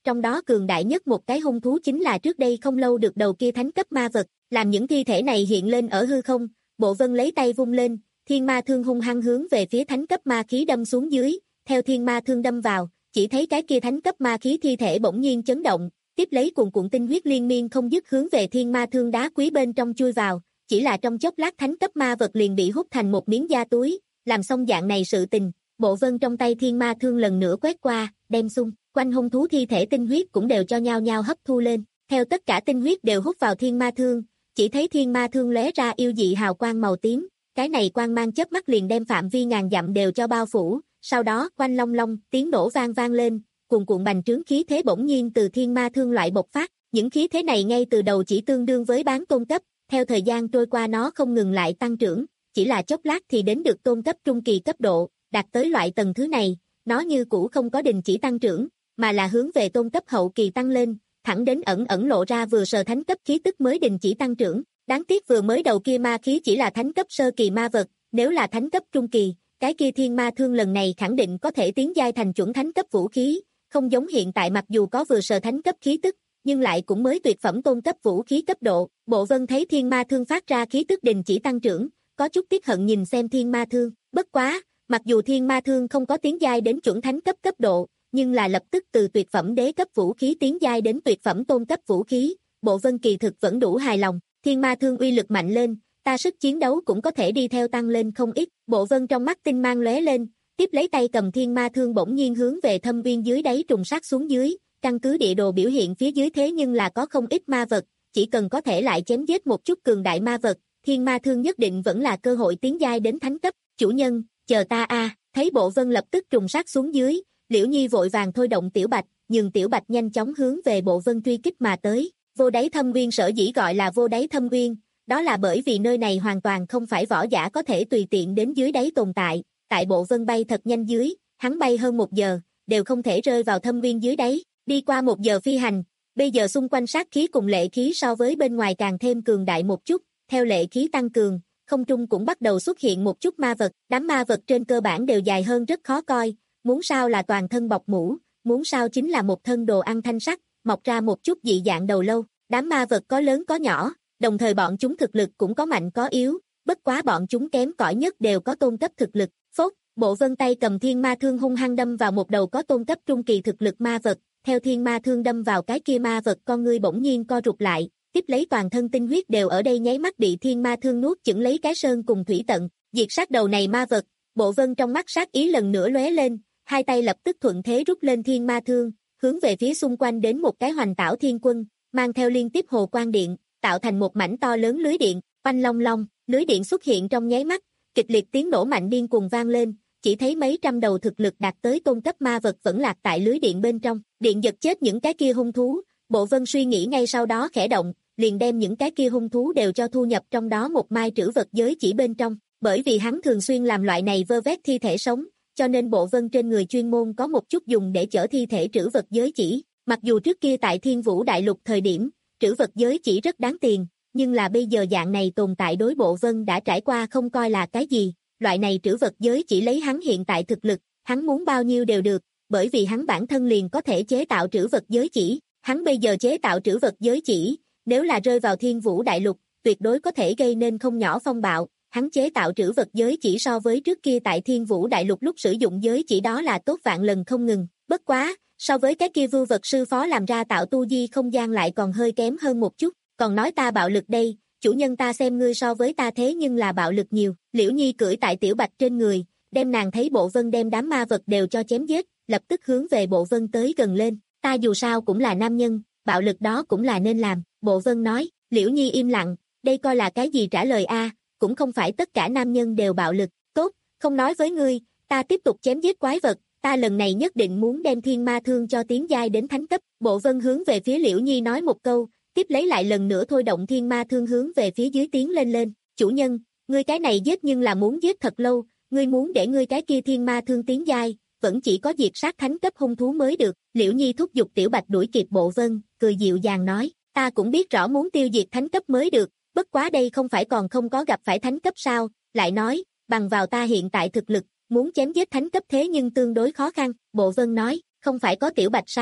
trong đó cường đại nhất một cái hung thú chính là trước đây không lâu được đầu kia thánh cấp ma vật, làm những thi thể này hiện lên ở hư không, Bộ Vân lấy tay vung lên, thiên ma thương hung hăng hướng về phía thánh cấp ma khí đâm xuống dưới, theo thiên ma thương đâm vào, chỉ thấy cái kia thánh cấp ma khí thi thể bỗng nhiên chấn động, tiếp lấy cuồn cuộn tinh huyết liên miên không dứt hướng về thiên ma thương đá quý bên trong chui vào, chỉ là trong chốc lát thánh cấp ma vật liền bị hút thành một miếng da túi, làm xong dạng này sự tình, Bộ Vân trong tay thiên ma thương lần nữa quét qua, đem xung quanh hung thú thi thể tinh huyết cũng đều cho nhau nhau hấp thu lên, theo tất cả tinh huyết đều hút vào thiên ma thương, chỉ thấy thiên ma thương lóe ra yêu dị hào quang màu tím, cái này quang mang chớp mắt liền đem phạm vi ngàn dặm đều cho bao phủ, sau đó quanh long long tiếng nổ vang vang lên, cuồn cuộn bành trướng khí thế bỗng nhiên từ thiên ma thương loại bộc phát, những khí thế này ngay từ đầu chỉ tương đương với bán tôn cấp, theo thời gian trôi qua nó không ngừng lại tăng trưởng, chỉ là chốc lát thì đến được tôn cấp trung kỳ cấp độ, đạt tới loại tầng thứ này, nó như cũ không có đình chỉ tăng trưởng, mà là hướng về tôn cấp hậu kỳ tăng lên, thẳng đến ẩn ẩn lộ ra vừa sờ thánh cấp khí tức mới đình chỉ tăng trưởng, đáng tiếc vừa mới đầu kia ma khí chỉ là thánh cấp sơ kỳ ma vật, nếu là thánh cấp trung kỳ, cái kia thiên ma thương lần này khẳng định có thể tiến giai thành chuẩn thánh cấp vũ khí, không giống hiện tại mặc dù có vừa sờ thánh cấp khí tức, nhưng lại cũng mới tuyệt phẩm tôn cấp vũ khí cấp độ. Bộ Vân thấy thiên ma thương phát ra khí tức đình chỉ tăng trưởng, có chút tiếc hận nhìn xem thiên ma thương, bất quá, mặc dù thiên ma thương không có tiến giai đến chuẩn thánh cấp cấp độ, nhưng là lập tức từ tuyệt phẩm đế cấp vũ khí tiến giai đến tuyệt phẩm tôn cấp vũ khí, Bộ Vân kỳ thực vẫn đủ hài lòng, thiên ma thương uy lực mạnh lên, ta sức chiến đấu cũng có thể đi theo tăng lên không ít, Bộ Vân trong mắt tinh mang lóe lên, tiếp lấy tay cầm thiên ma thương bỗng nhiên hướng về thâm uyên dưới đáy trùng sát xuống dưới, căn cứ địa đồ biểu hiện phía dưới thế nhưng là có không ít ma vật, chỉ cần có thể lại chém giết một chút cường đại ma vật, thiên ma thương nhất định vẫn là cơ hội tiến giai đến thánh cấp, chủ nhân, chờ ta a. Thấy Bộ Vân lập tức trùng sát xuống dưới, Liễu Nhi vội vàng thôi động Tiểu Bạch, nhưng Tiểu Bạch nhanh chóng hướng về Bộ Vân truy kích mà tới, vô đáy thâm uyên sở dĩ gọi là vô đáy thâm uyên, đó là bởi vì nơi này hoàn toàn không phải võ giả có thể tùy tiện đến dưới đáy tồn tại, tại Bộ Vân bay thật nhanh dưới, hắn bay hơn một giờ, đều không thể rơi vào thâm uyên dưới đáy, đi qua một giờ phi hành, bây giờ xung quanh sát khí cùng lệ khí so với bên ngoài càng thêm cường đại một chút, theo lệ khí tăng cường, không trung cũng bắt đầu xuất hiện một chút ma vật, đám ma vật trên cơ bản đều dài hơn rất khó coi, muốn sao là toàn thân bọc mũ, muốn sao chính là một thân đồ ăn thanh sắc, mọc ra một chút dị dạng đầu lâu, đám ma vật có lớn có nhỏ, đồng thời bọn chúng thực lực cũng có mạnh có yếu, bất quá bọn chúng kém cỏi nhất đều có tôn cấp thực lực, phốt, Bộ Vân tay cầm thiên ma thương hung hăng đâm vào một đầu có tôn cấp trung kỳ thực lực ma vật, theo thiên ma thương đâm vào cái kia ma vật con ngươi bỗng nhiên co rụt lại, tiếp lấy toàn thân tinh huyết đều ở đây nháy mắt bị thiên ma thương nuốt chửng lấy cái sơn cùng thủy tận, diệt sát đầu này ma vật, Bộ Vân trong mắt sát ý lần nữa lóe lên, hai tay lập tức thuận thế rút lên thiên ma thương, hướng về phía xung quanh đến một cái hoành tảo thiên quân, mang theo liên tiếp hồ quang điện, tạo thành một mảnh to lớn lưới điện, oanh long long, lưới điện xuất hiện trong nháy mắt, kịch liệt tiếng nổ mạnh điên cuồng vang lên, chỉ thấy mấy trăm đầu thực lực đạt tới tôn cấp ma vật vẫn lạc tại lưới điện bên trong, điện giật chết những cái kia hung thú, Bộ Vân suy nghĩ ngay sau đó khẽ động, liền đem những cái kia hung thú đều cho thu nhập trong đó một mai trữ vật giới chỉ bên trong, bởi vì hắn thường xuyên làm loại này vơ vét thi thể sống, cho nên Bộ Vân trên người chuyên môn có một chút dùng để chở thi thể trữ vật giới chỉ, mặc dù trước kia tại Thiên Vũ Đại Lục thời điểm, trữ vật giới chỉ rất đáng tiền, nhưng là bây giờ dạng này tồn tại đối Bộ Vân đã trải qua không coi là cái gì, loại này trữ vật giới chỉ lấy hắn hiện tại thực lực, hắn muốn bao nhiêu đều được, bởi vì hắn bản thân liền có thể chế tạo trữ vật giới chỉ, hắn bây giờ chế tạo trữ vật giới chỉ, nếu là rơi vào Thiên Vũ Đại Lục, tuyệt đối có thể gây nên không nhỏ phong bạo, hắn chế tạo trữ vật giới chỉ so với trước kia tại Thiên Vũ Đại Lục lúc sử dụng giới chỉ đó là tốt vạn lần không ngừng, bất quá, so với cái kia vưu vật sư phó làm ra tạo tu di không gian lại còn hơi kém hơn một chút, còn nói ta bạo lực đây, chủ nhân ta xem ngươi so với ta thế nhưng là bạo lực nhiều, Liễu Nhi cưỡi tại Tiểu Bạch trên người, đem nàng thấy Bộ Vân đem đám ma vật đều cho chém giết, lập tức hướng về Bộ Vân tới gần lên, ta dù sao cũng là nam nhân, bạo lực đó cũng là nên làm, Bộ Vân nói, Liễu Nhi im lặng, đây coi là cái gì trả lời a, cũng không phải tất cả nam nhân đều bạo lực, tốt, không nói với ngươi, ta tiếp tục chém giết quái vật, ta lần này nhất định muốn đem thiên ma thương cho tiến giai đến thánh cấp, Bộ Vân hướng về phía Liễu Nhi nói một câu, tiếp lấy lại lần nữa thôi động thiên ma thương hướng về phía dưới tiến lên lên, chủ nhân, ngươi cái này giết nhưng là muốn giết thật lâu, ngươi muốn để ngươi cái kia thiên ma thương tiến giai, vẫn chỉ có diệt sát thánh cấp hung thú mới được, Liễu Nhi thúc giục Tiểu Bạch đuổi kịp Bộ Vân, cười dịu dàng nói, ta cũng biết rõ muốn tiêu diệt thánh cấp mới được, bất quá đây không phải còn không có gặp phải thánh cấp sao, lại nói, bằng vào ta hiện tại thực lực, muốn chém giết thánh cấp thế nhưng tương đối khó khăn, Bộ Vân nói, không phải có Tiểu Bạch sao,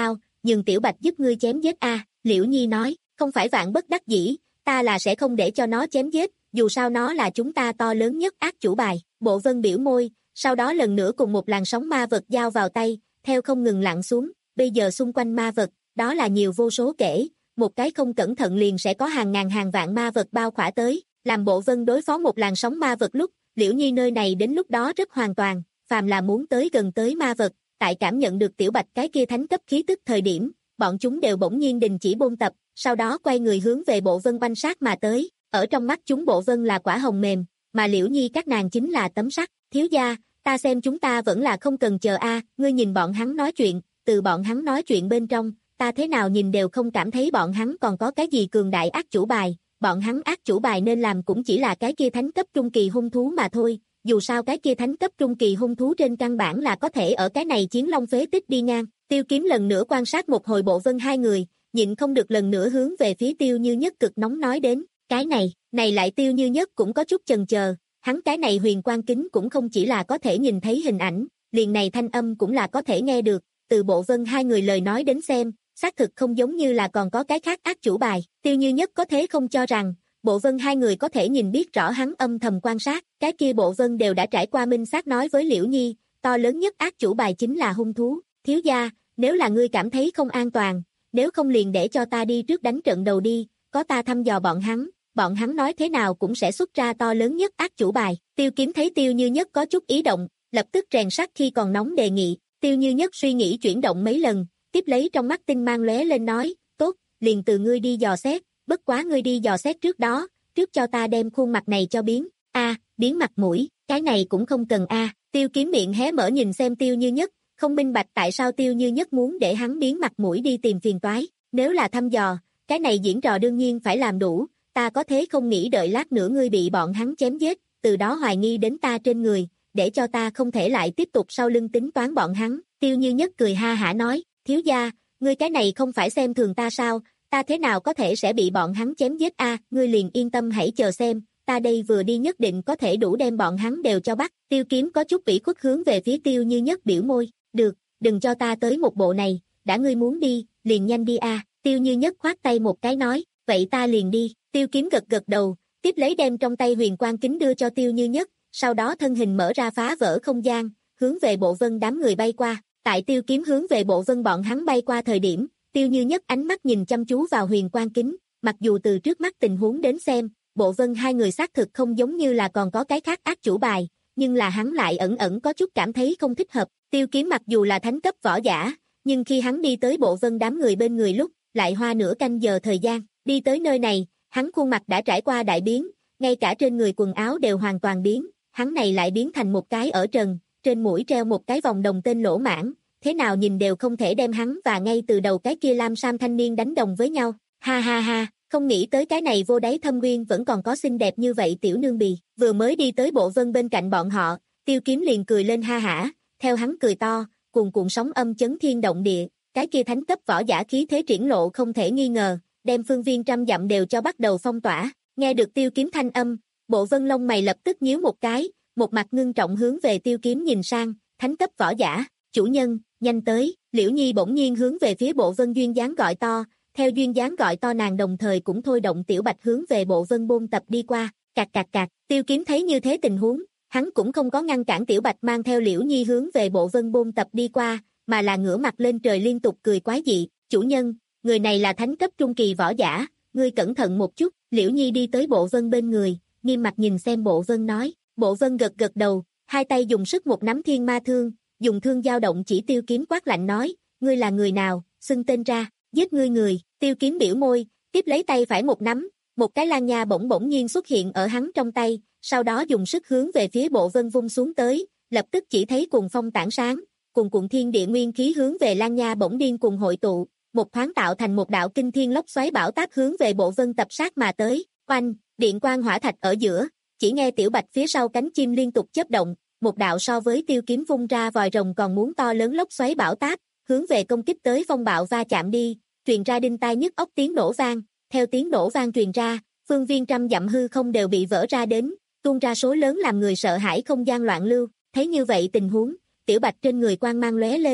nhường Tiểu Bạch giúp ngươi chém giết a." Liễu Nhi nói, "Không phải vạn bất đắc dĩ, ta là sẽ không để cho nó chém giết, dù sao nó là chúng ta to lớn nhất ác chủ bài." Bộ Vân biểu môi, sau đó lần nữa cùng một làn sóng ma vật giao vào tay, theo không ngừng lặn xuống, bây giờ xung quanh ma vật, đó là nhiều vô số kể, một cái không cẩn thận liền sẽ có hàng ngàn hàng vạn ma vật bao khỏa tới, làm Bộ Vân đối phó một làn sóng ma vật lúc, Liễu Nhi nơi này đến lúc đó rất hoàn toàn, phàm là muốn tới gần tới ma vật, tại cảm nhận được Tiểu Bạch cái kia thánh cấp khí tức thời điểm, bọn chúng đều bỗng nhiên đình chỉ bôn tập, sau đó quay người hướng về Bộ Vân oanh sát mà tới, ở trong mắt chúng Bộ Vân là quả hồng mềm, mà Liễu Nhi các nàng chính là tấm sắt. "Thiếu gia, ta xem chúng ta vẫn là không cần chờ a." Ngươi nhìn bọn hắn nói chuyện, từ bọn hắn nói chuyện bên trong, ta thế nào nhìn đều không cảm thấy bọn hắn còn có cái gì cường đại ác chủ bài, bọn hắn ác chủ bài nên làm cũng chỉ là cái kia thánh cấp trung kỳ hung thú mà thôi, dù sao cái kia thánh cấp trung kỳ hung thú trên căn bản là có thể ở cái này chiến long phế tích đi ngang. Tiêu Kiếm lần nữa quan sát một hồi Bộ Vân hai người, nhịn không được lần nữa hướng về phía Tiêu Như Nhất cực nóng nói đến, cái này, này lại Tiêu Như Nhất cũng có chút chần chờ, hắn cái này huyền quang kính cũng không chỉ là có thể nhìn thấy hình ảnh, liền này thanh âm cũng là có thể nghe được, từ Bộ Vân hai người lời nói đến xem, xác thực không giống như là còn có cái khác ác chủ bài. Tiêu Như Nhất có thế không cho rằng Bộ Vân hai người có thể nhìn biết rõ hắn âm thầm quan sát, cái kia Bộ Vân đều đã trải qua minh xác nói với Liễu Nhi, to lớn nhất ác chủ bài chính là hung thú. "Thiếu gia, nếu là ngươi cảm thấy không an toàn, nếu không liền để cho ta đi trước đánh trận đầu đi, có ta thăm dò bọn hắn, bọn hắn nói thế nào cũng sẽ xuất ra to lớn nhất ác chủ bài." Tiêu Kiếm thấy Tiêu Như Nhất có chút ý động, lập tức rèn sắt khi còn nóng đề nghị. Tiêu Như Nhất suy nghĩ chuyển động mấy lần, tiếp lấy trong mắt tinh mang lóe lên nói, "Tốt, liền từ ngươi đi dò xét, bất quá ngươi đi dò xét trước đó, trước cho ta đem khuôn mặt này cho biến." "A, biến mặt mũi, cái này cũng không cần a." Tiêu Kiếm miệng hé mở nhìn xem Tiêu Như Nhất, không minh bạch tại sao Tiêu Như Nhất muốn để hắn biến mặt mũi đi tìm phiền toái. Nếu là thăm dò, cái này diễn trò đương nhiên phải làm đủ, ta có thế không nghĩ đợi lát nữa ngươi bị bọn hắn chém giết, từ đó hoài nghi đến ta trên người, để cho ta không thể lại tiếp tục sau lưng tính toán bọn hắn. Tiêu Như Nhất cười ha hả nói, "Thiếu gia, ngươi cái này không phải xem thường ta sao, ta thế nào có thể sẽ bị bọn hắn chém giết a, ngươi liền yên tâm hãy chờ xem, ta đây vừa đi nhất định có thể đủ đem bọn hắn đều cho bắt." Tiêu Kiếm có chút ủy khuất hướng về phía Tiêu Như Nhất biểu môi, "Được, đừng cho ta tới một bộ này, đã ngươi muốn đi, liền nhanh đi a." Tiêu Như Nhất khoát tay một cái nói, "Vậy ta liền đi." Tiêu Kiếm gật gật đầu, tiếp lấy đem trong tay huyền quang kính đưa cho Tiêu Như Nhất, sau đó thân hình mở ra phá vỡ không gian, hướng về Bộ Vân đám người bay qua. Tại Tiêu Kiếm hướng về Bộ Vân bọn hắn bay qua thời điểm, Tiêu Như Nhất ánh mắt nhìn chăm chú vào huyền quang kính, mặc dù từ trước mắt tình huống đến xem, Bộ Vân hai người xác thực không giống như là còn có cái khác ác chủ bài, nhưng là hắn lại ẩn ẩn có chút cảm thấy không thích hợp. Tiêu Kiếm mặc dù là thánh cấp võ giả, nhưng khi hắn đi tới Bộ Vân đám người bên người lúc, lại hoa nửa canh giờ thời gian, đi tới nơi này, hắn khuôn mặt đã trải qua đại biến, ngay cả trên người quần áo đều hoàn toàn biến, hắn này lại biến thành một cái ở trần, trên mũi treo một cái vòng đồng tên lỗ mãng, thế nào nhìn đều không thể đem hắn và ngay từ đầu cái kia lam sam thanh niên đánh đồng với nhau. Ha ha ha, không nghĩ tới cái này vô đáy thâm nguyên vẫn còn có xinh đẹp như vậy tiểu nương bì. Vừa mới đi tới Bộ Vân bên cạnh bọn họ, Tiêu Kiếm liền cười lên ha hả, theo hắn cười to, cuồn cuộn sóng âm chấn thiên động địa, cái kia thánh cấp võ giả khí thế triển lộ không thể nghi ngờ, đem phương viên trăm dặm đều cho bắt đầu phong tỏa. Nghe được Tiêu Kiếm thanh âm, Bộ Vân lông mày lập tức nhíu một cái, một mặt ngưng trọng hướng về Tiêu Kiếm nhìn sang, thánh cấp võ giả, chủ nhân, nhanh tới. Liễu Nhi bỗng nhiên hướng về phía Bộ Vân duyên dáng gọi to, theo duyên dáng gọi to nàng đồng thời cũng thôi động Tiểu Bạch hướng về Bộ Vân bôn tập đi qua, cạc cạc cạc. Tiêu Kiếm thấy như thế tình huống, hắn cũng không có ngăn cản Tiểu Bạch mang theo Liễu Nhi hướng về Bộ Vân bôn tập đi qua, mà là ngửa mặt lên trời liên tục cười quái dị, chủ nhân, người này là thánh cấp trung kỳ võ giả, ngươi cẩn thận một chút. Liễu Nhi đi tới Bộ Vân bên người, nghiêm mặt nhìn xem Bộ Vân nói. Bộ Vân gật gật đầu, hai tay dùng sức một nắm thiên ma thương, dùng thương dao động chỉ Tiêu Kiếm quát lạnh nói, ngươi là người nào, xưng tên ra, giết ngươi người. Tiêu Kiếm biểu môi, tiếp lấy tay phải một nắm, một cái lan nha bỗng bỗng nhiên xuất hiện ở hắn trong tay, sau đó dùng sức hướng về phía Bộ Vân vung xuống tới, lập tức chỉ thấy cuồng phong tản sáng, cuồn cuộn thiên địa nguyên khí hướng về lan nha bỗng điên cuồng hội tụ, một thoáng tạo thành một đạo kinh thiên lốc xoáy bão táp hướng về Bộ Vân tập sát mà tới. Oanh, điện quang hỏa thạch ở giữa, chỉ nghe Tiểu Bạch phía sau cánh chim liên tục chớp động, một đạo so với Tiêu Kiếm vung ra vòi rồng còn muốn to lớn lốc xoáy bão táp, hướng về công kích tới phong bạo va chạm đi, truyền ra đinh tai nhức óc tiếng nổ vang, theo tiếng nổ vang truyền ra, phương viên trăm dặm hư không đều bị vỡ ra đến, tuôn ra số lớn làm người sợ hãi không gian loạn lưu. Thấy như vậy tình huống, Tiểu Bạch trên người quang mang lóe lên,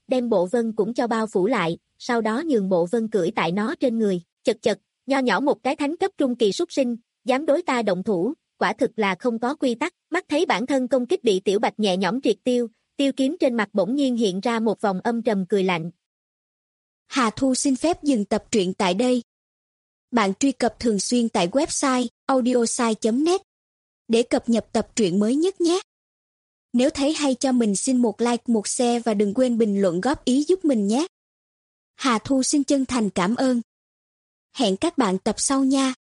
đem Bộ Vân cũng cho bao phủ lại, sau đó nhường Bộ Vân cưỡi tại nó trên người, chật chật, nho nhỏ một cái thánh cấp trung kỳ súc sinh, dám đối ta động thủ, quả thực là không có quy tắc, mắt thấy bản thân công kích bị Tiểu Bạch nhẹ nhõm triệt tiêu, Tiêu Kiếm trên mặt bỗng nhiên hiện ra một vòng âm trầm cười lạnh. Hà Thu xin phép dừng tập truyện tại đây. Bạn truy cập thường xuyên tại website audiosai chấm net để cập nhật tập truyện mới nhất nhé. Nếu thấy hay cho mình xin một like, một share và đừng quên bình luận góp ý giúp mình nhé. Hà Thu xin chân thành cảm ơn. Hẹn các bạn tập sau nha.